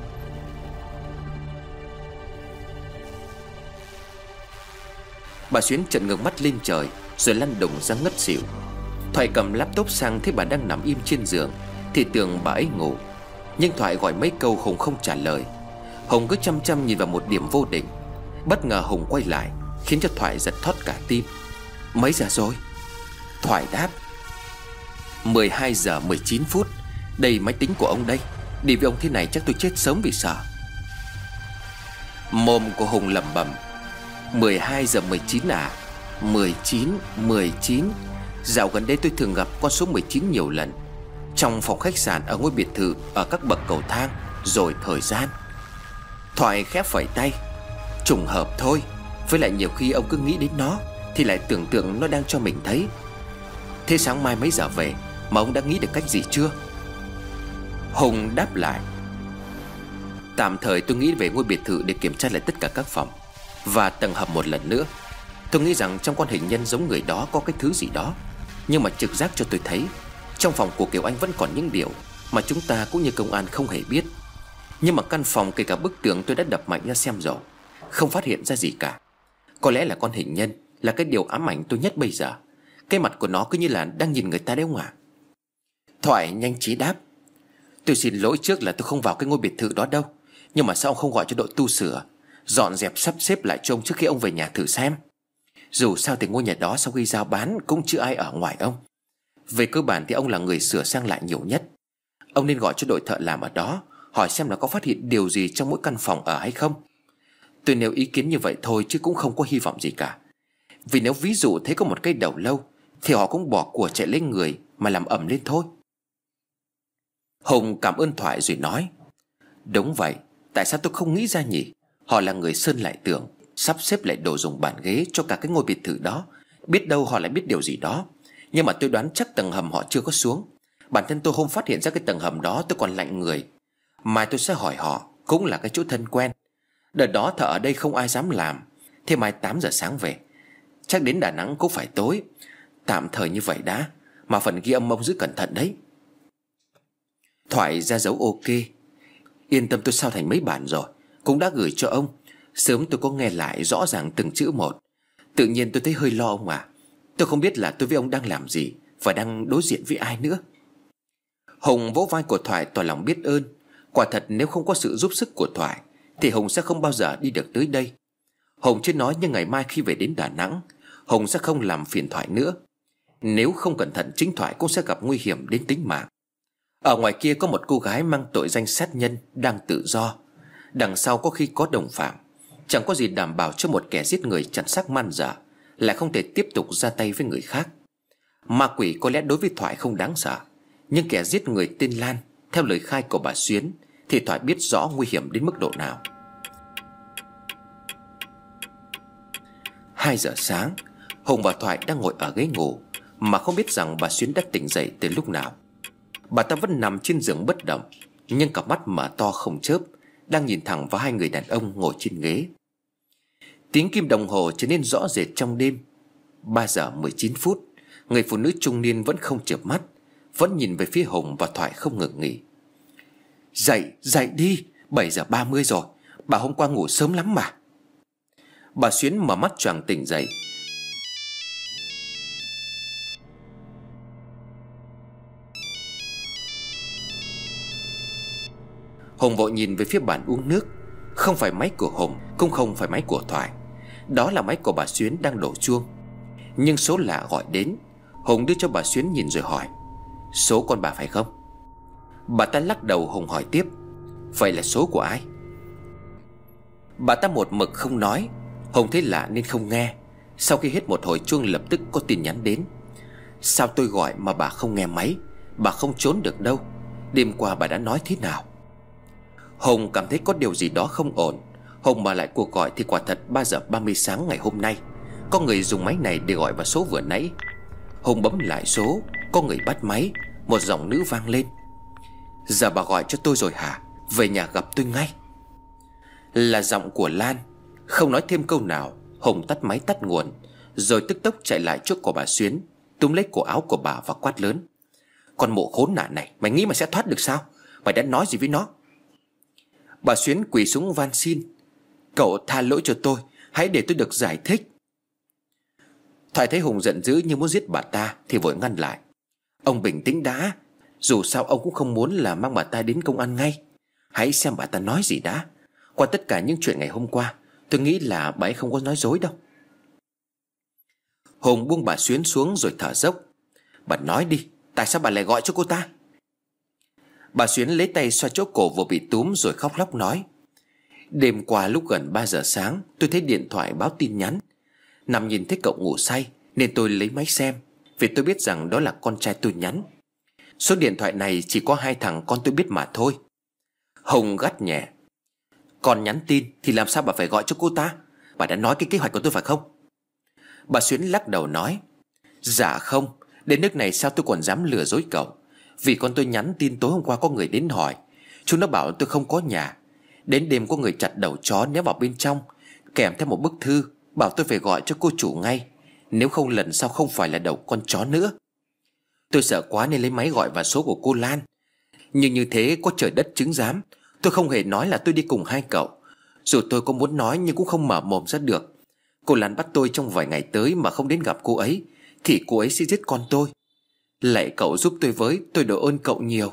Bà Xuyến trợn ngược mắt lên trời rồi lăn đùng ra ngất xỉu. Thoại cầm laptop sang thấy bà đang nằm im trên giường thì tưởng bà ấy ngủ. Nhưng Thoại gọi mấy câu Hùng không trả lời. Hùng cứ chăm chăm nhìn vào một điểm vô định. Bất ngờ Hùng quay lại khiến cho Thoại giật thót cả tim. "Mấy giờ rồi?" Thoại đáp: 12 giờ 19 phút. Đây máy tính của ông đây. Đi với ông thế này chắc tôi chết sớm vì sợ. Mồm của Hùng lẩm bẩm: 12 giờ 19 à? 19. Dạo gần đây tôi thường gặp con số 19 nhiều lần. trong phòng khách sạn, ở ngôi biệt thự, ở các bậc cầu thang, rồi thời gian. Thoại khẽ phẩy tay. Trùng hợp thôi. Với lại nhiều khi ông cứ nghĩ đến nó thì lại tưởng tượng nó đang cho mình thấy. Thế sáng mai mấy giờ về mà ông đã nghĩ được cách gì chưa? Hùng đáp lại. Tạm thời tôi nghĩ về ngôi biệt thự để kiểm tra lại tất cả các phòng và tầng hầm một lần nữa. Tôi nghĩ rằng trong con hình nhân giống người đó có cái thứ gì đó. Nhưng mà trực giác cho tôi thấy trong phòng của Kiều Anh vẫn còn những điều mà chúng ta cũng như công an không hề biết. Nhưng mà căn phòng kể cả bức tường tôi đã đập mạnh ra xem rồi, không phát hiện ra gì cả. Có lẽ là con hình nhân là cái điều ám ảnh tôi nhất bây giờ. Cái mặt của nó cứ như là đang nhìn người ta đấy không ạ? Thoại nhanh trí đáp. Tôi xin lỗi trước là tôi không vào cái ngôi biệt thự đó đâu. Nhưng mà sao ông không gọi cho đội tu sửa dọn dẹp sắp xếp lại cho ông trước khi ông về nhà thử xem? Dù sao thì ngôi nhà đó sau khi giao bán cũng chưa ai ở ngoài ông. Về cơ bản thì ông là người sửa sang lại nhiều nhất. Ông nên gọi cho đội thợ làm ở đó, hỏi xem là có phát hiện điều gì trong mỗi căn phòng ở hay không. Tôi nêu ý kiến như vậy thôi chứ cũng không có hy vọng gì cả. Vì nếu ví dụ thấy có một cây đầu lâu thì họ cũng bỏ của chạy lấy người mà làm ầm lên thôi. Hùng cảm ơn Thoại rồi nói. Đúng vậy, tại sao tôi không nghĩ ra nhỉ? Họ là người sơn lại tường, sắp xếp lại đồ dùng bàn ghế cho cả cái ngôi biệt thự đó. Biết đâu họ lại biết điều gì đó. Nhưng mà tôi đoán chắc tầng hầm họ chưa có xuống. Bản thân tôi không phát hiện ra cái tầng hầm đó, tôi còn lạnh người. Mai tôi sẽ hỏi họ, cũng là cái chỗ thân quen. Đợt đó thợ ở đây không ai dám làm. Thế mai 8 giờ sáng về, chắc đến Đà Nẵng cũng phải tối. Tạm thời như vậy đã. Mà phần ghi âm ông giữ cẩn thận đấy. Thoại ra dấu ok. Yên tâm, tôi sao thành mấy bản rồi, cũng đã gửi cho ông. Sớm tôi có nghe lại rõ ràng từng chữ một. Tự nhiên tôi thấy hơi lo ông à. Tôi không biết là tôi với ông đang làm gì và đang đối diện với ai nữa. Hùng vỗ vai của Thoại tỏ lòng biết ơn. Quả thật nếu không có sự giúp sức của Thoại thì Hùng sẽ không bao giờ đi được tới đây. Hùng chưa nói nhưng ngày mai khi về đến Đà Nẵng, Hùng sẽ không làm phiền Thoại nữa. Nếu không cẩn thận chính Thoại cũng sẽ gặp nguy hiểm đến tính mạng. Ở ngoài kia có một cô gái mang tội danh sát nhân đang tự do. Đằng sau có khi có đồng phạm. Chẳng có gì đảm bảo cho một kẻ giết người chặt xác man dợ lại không thể tiếp tục ra tay với người khác. Ma quỷ có lẽ đối với Thoại không đáng sợ, nhưng kẻ giết người tên Lan, theo lời khai của bà Xuyến, thì Thoại biết rõ nguy hiểm đến mức độ nào. 2 giờ sáng, Hùng và Thoại đang ngồi ở ghế ngủ mà không biết rằng bà Xuyến đã tỉnh dậy từ lúc nào. Bà ta vẫn nằm trên giường bất động, nhưng cặp mắt mở to không chớp, đang nhìn thẳng vào hai người đàn ông ngồi trên ghế. Tiếng kim đồng hồ trở nên rõ rệt trong đêm. 3 giờ 19 phút. Người phụ nữ trung niên vẫn không chợp mắt, vẫn nhìn về phía Hùng và Thoại không ngừng nghỉ. Dậy, dậy đi, 7 giờ 30 rồi. Bà hôm qua ngủ sớm lắm mà. Bà Xuyến mở mắt choàng tỉnh dậy. Hùng vội nhìn về phía bàn uống nước. Không phải máy của Hùng, cũng không phải máy của Thoại. Đó là máy của bà Xuyến đang đổ chuông. Nhưng số lạ gọi đến. Hùng đưa cho bà Xuyến nhìn rồi hỏi. Số con bà phải không? Bà ta lắc đầu. Hùng hỏi tiếp. Vậy là số của ai? Bà ta một mực không nói. Hùng thấy lạ nên không nghe. Sau khi hết một hồi chuông lập tức có tin nhắn đến. Sao tôi gọi mà bà không nghe máy? Bà không trốn được đâu. Đêm qua bà đã nói thế nào? Hùng cảm thấy có điều gì đó không ổn. Hùng mở lại cuộc gọi thì quả thật 3 giờ 30 sáng ngày hôm nay có người dùng máy này để gọi vào số vừa nãy. Hùng bấm lại số. Có người bắt máy. Một giọng nữ vang lên. Giờ bà gọi cho tôi rồi hả? Về nhà gặp tôi ngay. Là giọng của Lan. Không nói thêm câu nào, Hùng tắt máy tắt nguồn, rồi tức tốc chạy lại trước của bà Xuyến, túm lấy cổ áo của bà và quát lớn. Con mụ khốn nạn này, mày nghĩ mày sẽ thoát được sao? Mày đã nói gì với nó? Bà Xuyến quỳ xuống van xin. Cậu tha lỗi cho tôi, hãy để tôi được giải thích. Thoại thấy Hùng giận dữ như muốn giết bà ta thì vội ngăn lại. Ông bình tĩnh đã. Dù sao ông cũng không muốn là mang bà ta đến công an ngay. Hãy xem bà ta nói gì đã. Qua tất cả những chuyện ngày hôm qua, tôi nghĩ là bà ấy không có nói dối đâu. Hùng buông bà Xuyến xuống rồi thở dốc. Bà nói đi, tại sao bà lại gọi cho cô ta? Bà Xuyến lấy tay xoa chỗ cổ vừa bị túm rồi khóc lóc nói. Đêm qua lúc gần 3 giờ sáng, tôi thấy điện thoại báo tin nhắn. Nằm nhìn thấy cậu ngủ say nên tôi lấy máy xem, vì tôi biết rằng đó là con trai tôi nhắn. Số điện thoại này chỉ có 2 thằng con tôi biết mà thôi. Hùng gắt nhẹ: Con nhắn tin thì làm sao bà phải gọi cho cô ta? Bà đã nói cái kế hoạch của tôi phải không? Bà Xuyến lắc đầu nói: Dạ không, đến nước này sao tôi còn dám lừa dối cậu. Vì con tôi nhắn tin tối hôm qua có người đến hỏi. Chúng nó bảo tôi không có nhà. Đến đêm có người chặt đầu chó ném vào bên trong, kèm theo một bức thư bảo tôi phải gọi cho cô chủ ngay, nếu không lần sau không phải là đầu con chó nữa. Tôi sợ quá nên lấy máy gọi vào số của cô Lan. Nhưng như thế có trời đất chứng giám, tôi không hề nói là tôi đi cùng hai cậu. Dù tôi có muốn nói nhưng cũng không mở mồm ra được. Cô Lan bắt tôi trong vài ngày tới mà không đến gặp cô ấy thì cô ấy sẽ giết con tôi. Lạy cậu giúp tôi với, tôi đội ơn cậu nhiều.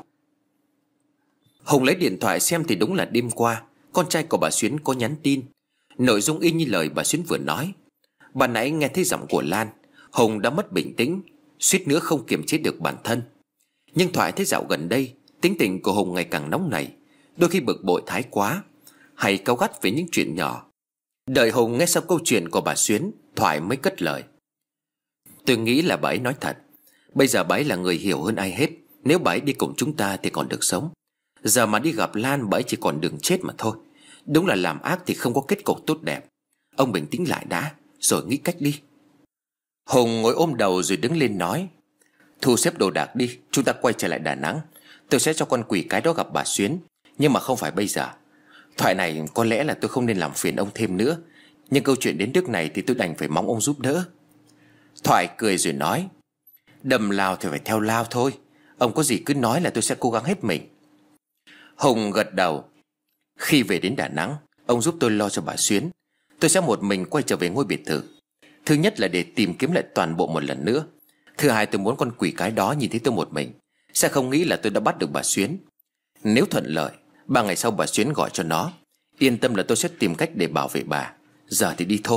Hùng lấy điện thoại xem thì đúng là đêm qua con trai của bà Xuyến có nhắn tin. Nội dung y như lời bà Xuyến vừa nói. Bà nãy nghe thấy giọng của Lan, Hùng đã mất bình tĩnh, suýt nữa không kiềm chế được bản thân. Nhưng Thoại thấy dạo gần đây tính tình của Hùng ngày càng nóng nảy, đôi khi bực bội thái quá, hay cáu gắt về những chuyện nhỏ. Đợi Hùng nghe xong câu chuyện của bà Xuyến, Thoại mới cất lời: Tôi nghĩ là bà ấy nói thật. Bây giờ bà ấy là người hiểu hơn ai hết. Nếu bà ấy đi cùng chúng ta thì còn được sống. Giờ mà đi gặp Lan, bà ấy chỉ còn đường chết mà thôi. Đúng là làm ác thì không có kết cục tốt đẹp. Ông bình tĩnh lại đã, rồi nghĩ cách đi. Hùng ngồi ôm đầu rồi đứng lên nói: Thu xếp đồ đạc đi, chúng ta quay trở lại Đà Nẵng. Tôi sẽ cho con quỷ cái đó gặp bà Xuyến, nhưng mà không phải bây giờ. Thoại này có lẽ là tôi không nên làm phiền ông thêm nữa, nhưng câu chuyện đến nước này thì tôi đành phải mong ông giúp đỡ. Thoại cười rồi nói: Đầm lao thì phải theo lao thôi. Ông có gì cứ nói là tôi sẽ cố gắng hết mình. Hùng gật đầu: Khi về đến Đà Nẵng, ông giúp tôi lo cho bà Xuyến. Tôi sẽ một mình quay trở về ngôi biệt thự. Thứ nhất là để tìm kiếm lại toàn bộ một lần nữa. Thứ hai, tôi muốn con quỷ cái đó nhìn thấy tôi một mình sẽ không nghĩ là tôi đã bắt được bà Xuyến. Nếu thuận lợi, 3 ngày sau bà Xuyến gọi cho nó. Yên tâm là tôi sẽ tìm cách để bảo vệ bà. Giờ thì đi thôi.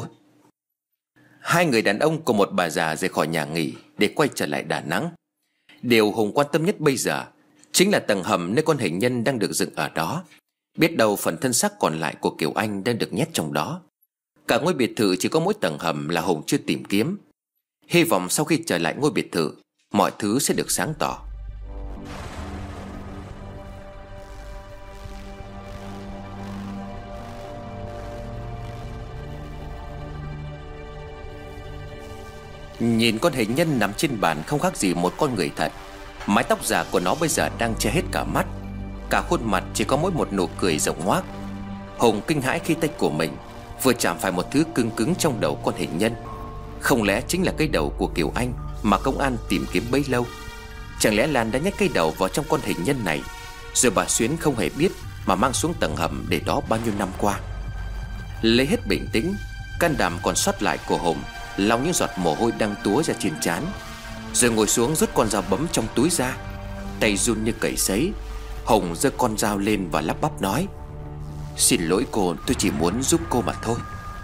Hai người đàn ông cùng một bà già rời khỏi nhà nghỉ để quay trở lại Đà Nẵng. Điều Hùng quan tâm nhất bây giờ chính là tầng hầm nơi con hình nhân đang được dựng ở đó. Biết đâu phần thân xác còn lại của Kiều Anh đang được nhét trong đó. Cả ngôi biệt thự chỉ có mỗi tầng hầm là Hùng chưa tìm kiếm. Hy vọng sau khi trở lại ngôi biệt thự, mọi thứ sẽ được sáng tỏ. Nhìn con hình nhân nằm trên bàn không khác gì một con người thật. Mái tóc giả của nó bây giờ đang che hết cả mắt. Cả khuôn mặt chỉ có mỗi một nụ cười rộng ngoác. Hùng kinh hãi khi tay của mình vừa chạm phải một thứ cứng cứng trong đầu con hình nhân. Không lẽ chính là cái đầu của Kiều Anh mà công an tìm kiếm bấy lâu? Chẳng lẽ Lan đã nhét cái đầu vào trong con hình nhân này, rồi bà Xuyến không hề biết mà mang xuống tầng hầm để đó bao nhiêu năm qua? Lấy hết bình tĩnh, can đảm còn sót lại của Hùng lau những giọt mồ hôi đang túa ra trên trán, rồi ngồi xuống rút con dao bấm trong túi ra. Tay run như cầy sấy, Hùng giơ con dao lên và lắp bắp nói: Xin lỗi cô, tôi chỉ muốn giúp cô mà thôi.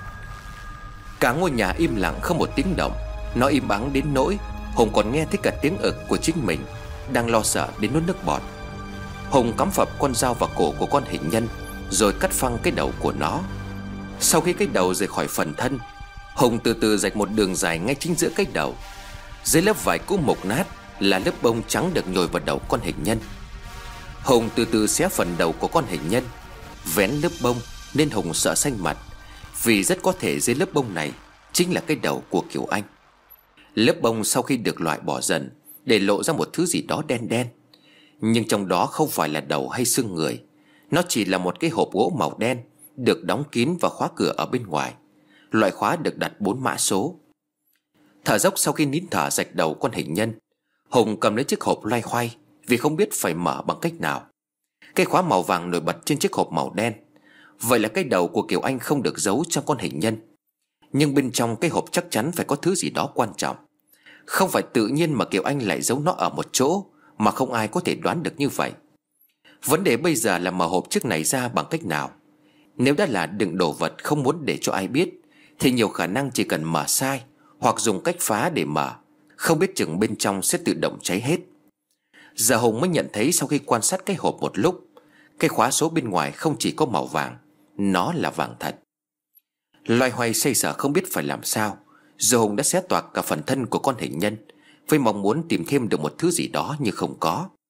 Cả ngôi nhà im lặng không một tiếng động. Nó im ắng đến nỗi Hùng còn nghe thấy cả tiếng ực của chính mình đang lo sợ đến nuốt nước bọt. Hùng cắm phập con dao vào cổ của con hình nhân, rồi cắt phăng cái đầu của nó. Sau khi cái đầu rời khỏi phần thân, Hùng từ từ rạch một đường dài ngay chính giữa cái đầu. Dưới lớp vải cũ mục nát là lớp bông trắng được nhồi vào đầu con hình nhân. Hùng từ từ xé phần đầu của con hình nhân, vén lớp bông nên Hùng sợ xanh mặt, vì rất có thể dưới lớp bông này chính là cái đầu của Kiều Anh. Lớp bông sau khi được loại bỏ dần để lộ ra một thứ gì đó đen đen, nhưng trong đó không phải là đầu hay xương người. Nó chỉ là một cái hộp gỗ màu đen được đóng kín và khóa cửa ở bên ngoài. Loại khóa được đặt 4 mã số. Thở dốc sau khi nín thở rạch đầu con hình nhân, Hùng cầm lấy chiếc hộp loay hoay vì không biết phải mở bằng cách nào. Cái khóa màu vàng nổi bật trên chiếc hộp màu đen. Vậy là cái đầu của Kiều Anh không được giấu trong con hình nhân. Nhưng bên trong cái hộp chắc chắn phải có thứ gì đó quan trọng. Không phải tự nhiên mà Kiều Anh lại giấu nó ở một chỗ mà không ai có thể đoán được như vậy. Vấn đề bây giờ là mở hộp chiếc này ra bằng cách nào. Nếu đã là đựng đồ vật không muốn để cho ai biết, thì nhiều khả năng chỉ cần mở sai hoặc dùng cách phá để mở, không biết chừng bên trong sẽ tự động cháy hết. Giờ Hùng mới nhận thấy sau khi quan sát cái hộp một lúc, cái khóa số bên ngoài không chỉ có màu vàng, nó là vàng thật. Loay hoay xoay sở không biết phải làm sao, giờ Hùng đã xé toạc cả phần thân của con hình nhân với mong muốn tìm thêm được một thứ gì đó nhưng không có.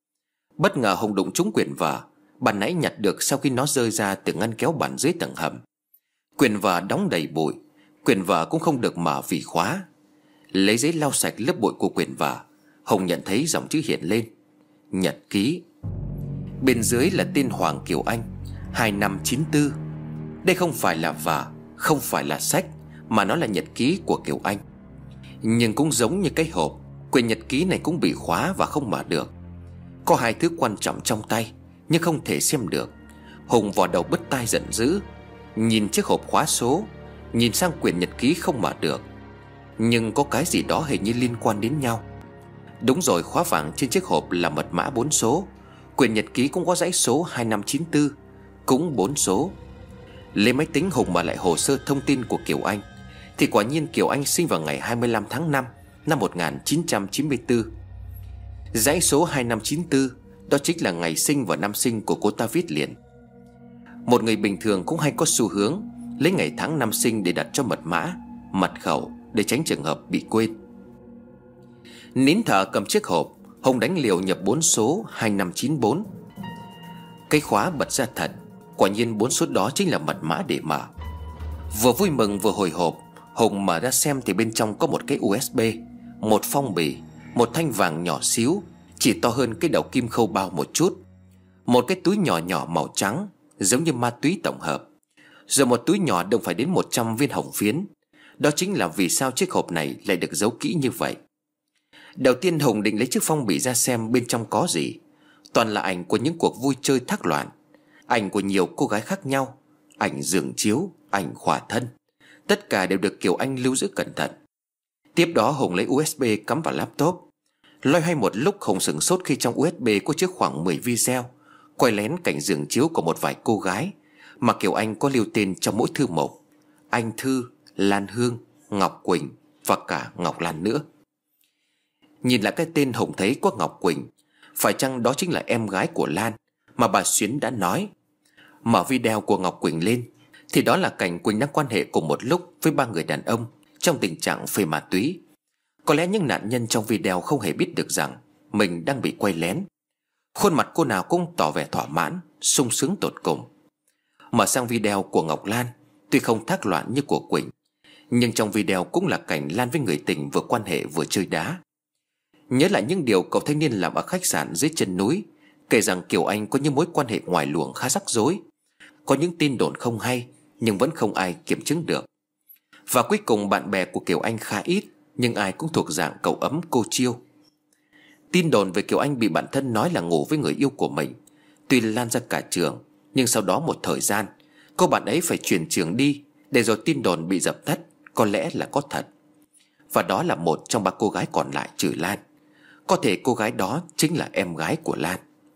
Bất ngờ Hùng đụng trúng quyển vở ban nãy nhặt được sau khi nó rơi ra từ ngăn kéo bàn dưới tầng hầm. Quyển vở đóng đầy bụi, quyển vở cũng không được mở vì khóa. Lấy giấy lau sạch lớp bụi của quyển vở, Hùng nhận thấy dòng chữ hiện lên: nhật ký. Bên dưới là tên Hoàng Kiều Anh, 2594. Đây không phải là vở, không phải là sách, mà nó là nhật ký của Kiều Anh. Nhưng cũng giống như cái hộp, quyển nhật ký này cũng bị khóa và không mở được. Có hai thứ quan trọng trong tay nhưng không thể xem được. Hùng vò đầu bứt tai giận dữ, nhìn chiếc hộp khóa số, nhìn sang quyển nhật ký không mở được. Nhưng có cái gì đó hình như liên quan đến nhau. Đúng rồi, khóa vàng trên chiếc hộp là mật mã 4 số. Quyển nhật ký cũng có dãy số 2594, cũng 4 số. Lấy máy tính Hùng mở lại hồ sơ thông tin của Kiều Anh thì quả nhiên Kiều Anh sinh vào ngày 25 tháng 5 năm 1994. Dãy số 2594 đó chính là ngày sinh và năm sinh của cô ta viết liền. Một người bình thường cũng hay có xu hướng lấy ngày tháng năm sinh để đặt cho mật mã, mật khẩu để tránh trường hợp bị quên. Nín thở cầm chiếc hộp, Hùng đánh liều nhập 4 số 2594. Cái khóa bật ra thật, quả nhiên 4 số đó chính là mật mã để mở. Vừa vui mừng vừa hồi hộp, Hùng mở ra xem thì bên trong có một cái USB, một phong bì, một thanh vàng nhỏ xíu, chỉ to hơn cái đầu kim khâu bao một chút, một cái túi nhỏ nhỏ màu trắng giống như ma túy tổng hợp, rồi một túi nhỏ đựng phải đến 100 viên hồng phiến. Đó chính là vì sao chiếc hộp này lại được giấu kỹ như vậy. Đầu tiên Hùng định lấy chiếc phong bì ra xem bên trong có gì. Toàn là ảnh của những cuộc vui chơi thác loạn, ảnh của nhiều cô gái khác nhau, ảnh giường chiếu, ảnh khỏa thân. Tất cả đều được Kiều Anh lưu giữ cẩn thận. Tiếp đó Hùng lấy USB cắm vào laptop. Loay hoay một lúc, Hùng sửng sốt khi trong USB có chứa khoảng 10 video quay lén cảnh giường chiếu của một vài cô gái mà Kiều Anh có lưu tên trong mỗi thư mục: Anh Thư, Lan Hương, Ngọc Quỳnh và cả Ngọc Lan nữa. Nhìn lại cái tên, Hùng thấy có Ngọc Quỳnh. Phải chăng đó chính là em gái của Lan mà bà Xuyến đã nói? Mở video của Ngọc Quỳnh lên thì đó là cảnh Quỳnh đang quan hệ cùng một lúc với 3 người đàn ông trong tình trạng phê ma túy. Có lẽ những nạn nhân trong video không hề biết được rằng mình đang bị quay lén. Khuôn mặt cô nào cũng tỏ vẻ thỏa mãn, sung sướng tột cùng. Mở sang video của Ngọc Lan, tuy không thác loạn như của Quỳnh, nhưng trong video cũng là cảnh Lan với người tình vừa quan hệ vừa chơi đá. Nhớ lại những điều cậu thanh niên làm ở khách sạn dưới chân núi, kể rằng Kiều Anh có những mối quan hệ ngoài luồng khá rắc rối. Có những tin đồn không hay nhưng vẫn không ai kiểm chứng được. Và cuối cùng bạn bè của Kiều Anh khá ít, nhưng ai cũng thuộc dạng cậu ấm cô chiêu. Tin đồn về Kiều Anh bị bạn thân nói là ngủ với người yêu của mình tuy lan ra cả trường, nhưng sau đó một thời gian cô bạn ấy phải chuyển trường đi, để rồi tin đồn bị dập tắt. Có lẽ là có thật. Và đó là một trong 3 cô gái còn lại trừ Lan. Có thể cô gái đó chính là em gái của Lan.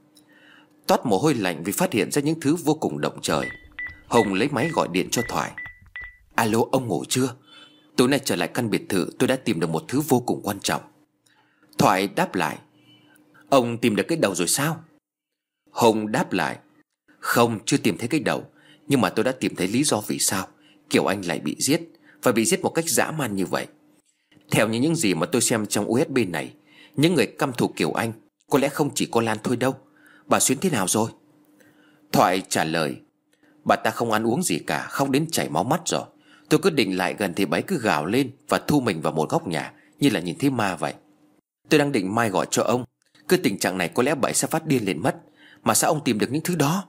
Toát mồ hôi lạnh vì phát hiện ra những thứ vô cùng động trời, Hùng lấy máy gọi điện cho Thoại. Alo, ông ngủ chưa? Tối nay trở lại căn biệt thự, tôi đã tìm được một thứ vô cùng quan trọng. Thoại đáp lại: Ông tìm được cái đầu rồi sao? Hùng đáp lại: Không, chưa tìm thấy cái đầu, nhưng mà tôi đã tìm thấy lý do vì sao Kiều Anh lại bị giết, và bị giết một cách dã man như vậy. Theo như những gì mà tôi xem trong USB này, những người căm thù Kiều Anh có lẽ không chỉ có Lan thôi đâu. Bà Xuyến thế nào rồi? Thoại trả lời: Bà ta không ăn uống gì cả, khóc đến chảy máu mắt rồi. Tôi cứ định lại gần thì bà ấy cứ gào lên và thu mình vào một góc nhà như là nhìn thấy ma vậy. Tôi đang định mai gọi cho ông. Cứ tình trạng này có lẽ bà ấy sẽ phát điên lên mất. Mà sao ông tìm được những thứ đó?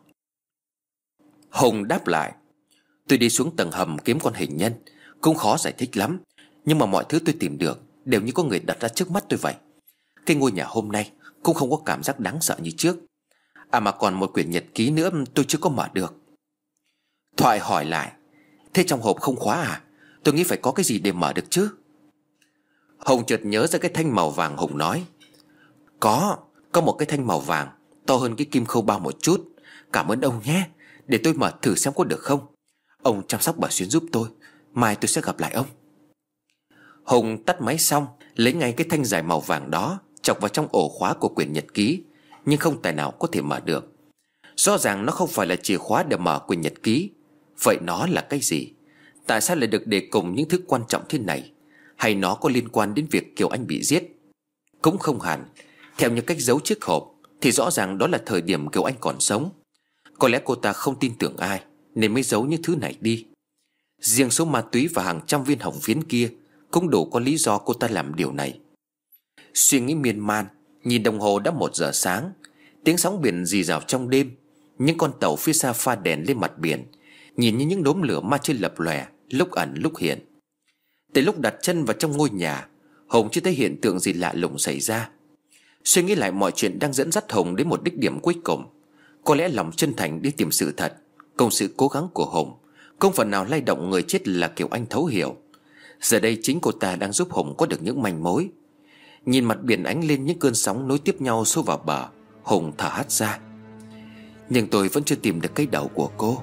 Hùng đáp lại: Tôi đi xuống tầng hầm kiếm con hình nhân, cũng khó giải thích lắm, nhưng mà mọi thứ tôi tìm được đều như có người đặt ra trước mắt tôi vậy. Cái ngôi nhà hôm nay cũng không có cảm giác đáng sợ như trước. À mà còn một quyển nhật ký nữa tôi chưa có mở được. Thoại hỏi lại: Thế trong hộp không khóa à? Tôi nghĩ phải có cái gì để mở được chứ. Hùng chợt nhớ ra cái thanh màu vàng. Hùng nói: Có một cái thanh màu vàng to hơn cái kim khâu bao một chút. Cảm ơn ông nhé. Để tôi mở thử xem có được không. Ông chăm sóc bà Xuyến giúp tôi, mai tôi sẽ gặp lại ông. Hùng tắt máy xong, lấy ngay cái thanh dài màu vàng đó, chọc vào trong ổ khóa của quyển nhật ký, nhưng không tài nào có thể mở được. Rõ ràng nó không phải là chìa khóa để mở quyển nhật ký. Vậy nó là cái gì? Tại sao lại được để cùng những thứ quan trọng thế này? Hay nó có liên quan đến việc Kiều Anh bị giết? Cũng không hẳn. Theo như cách giấu chiếc hộp thì rõ ràng đó là thời điểm Kiều Anh còn sống. Có lẽ cô ta không tin tưởng ai nên mới giấu những thứ này đi. Riêng số ma túy và hàng trăm viên hồng phiến kia cũng đủ có lý do cô ta làm điều này. Suy nghĩ miên man, nhìn đồng hồ đã 1 giờ sáng. Tiếng sóng biển rì rào trong đêm. Những con tàu phía xa pha đèn lên mặt biển, nhìn như những đốm lửa ma chơi lập lòe, lúc ẩn lúc hiện. Từ lúc đặt chân vào trong ngôi nhà, Hồng chưa thấy hiện tượng gì lạ lùng xảy ra. Suy nghĩ lại mọi chuyện đang dẫn dắt Hồng đến một đích điểm cuối cùng. Có lẽ lòng chân thành đi tìm sự thật cùng sự cố gắng của Hồng không phần nào lay động người chết là Kiều Anh thấu hiểu. Giờ đây chính cô ta đang giúp Hồng có được những manh mối. Nhìn mặt biển ánh lên những cơn sóng nối tiếp nhau xô vào bờ, Hồng thở hắt ra. Nhưng tôi vẫn chưa tìm được cái đầu của cô.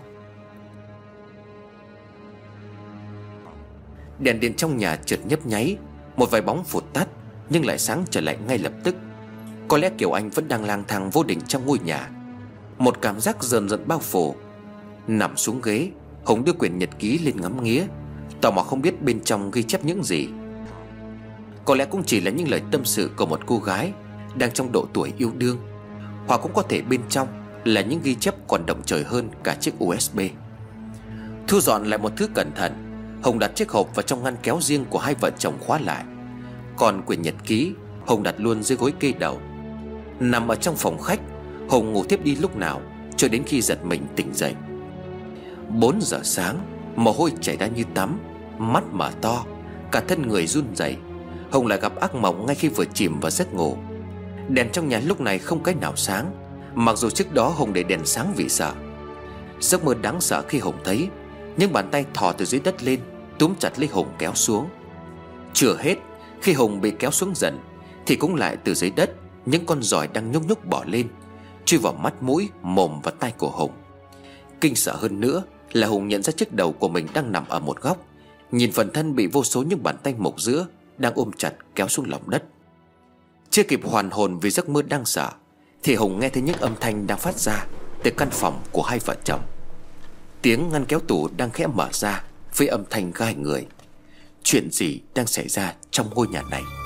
Đèn điện trong nhà chợt nhấp nháy. Một vài bóng vụt tắt nhưng lại sáng trở lại ngay lập tức. Có lẽ Kiều Anh vẫn đang lang thang vô định trong ngôi nhà. Một cảm giác dần dần bao phủ. Nằm xuống ghế, Hồng đưa quyển nhật ký lên ngắm nghía, tò mò không biết bên trong ghi chép những gì. Có lẽ cũng chỉ là những lời tâm sự của một cô gái đang trong độ tuổi yêu đương, hoặc cũng có thể bên trong là những ghi chép còn động trời hơn cả chiếc USB. Thu dọn lại một thứ cẩn thận, Hồng đặt chiếc hộp vào trong ngăn kéo riêng của hai vợ chồng khóa lại. Còn quyển nhật ký Hồng đặt luôn dưới gối kê đầu. Nằm ở trong phòng khách, Hồng ngủ tiếp đi lúc nào cho đến khi giật mình tỉnh dậy. 4 giờ sáng, mồ hôi chảy ra như tắm, mắt mở to, cả thân người run rẩy. Hồng lại gặp ác mộng ngay khi vừa chìm vào giấc ngủ. Đèn trong nhà lúc này không cái nào sáng, mặc dù trước đó Hồng để đèn sáng vì sợ. Giấc mơ đáng sợ khi Hồng thấy những bàn tay thò từ dưới đất lên, túm chặt lấy Hồng kéo xuống. Chưa hết, khi Hồng bị kéo xuống dần thì cũng lại từ dưới đất những con giòi đang nhúc nhúc bò lên, chui vào mắt mũi, mồm và tai của Hồng. Kinh sợ hơn nữa là Hồng nhận ra chiếc đầu của mình đang nằm ở một góc, nhìn phần thân bị vô số những bàn tay mộc giữa đang ôm chặt kéo xuống lòng đất. Chưa kịp hoàn hồn vì giấc mơ đang sợ thì Hồng nghe thấy những âm thanh đang phát ra từ căn phòng của hai vợ chồng. Tiếng ngăn kéo tủ đang khẽ mở ra với âm thanh gai người. Chuyện gì đang xảy ra trong ngôi nhà này?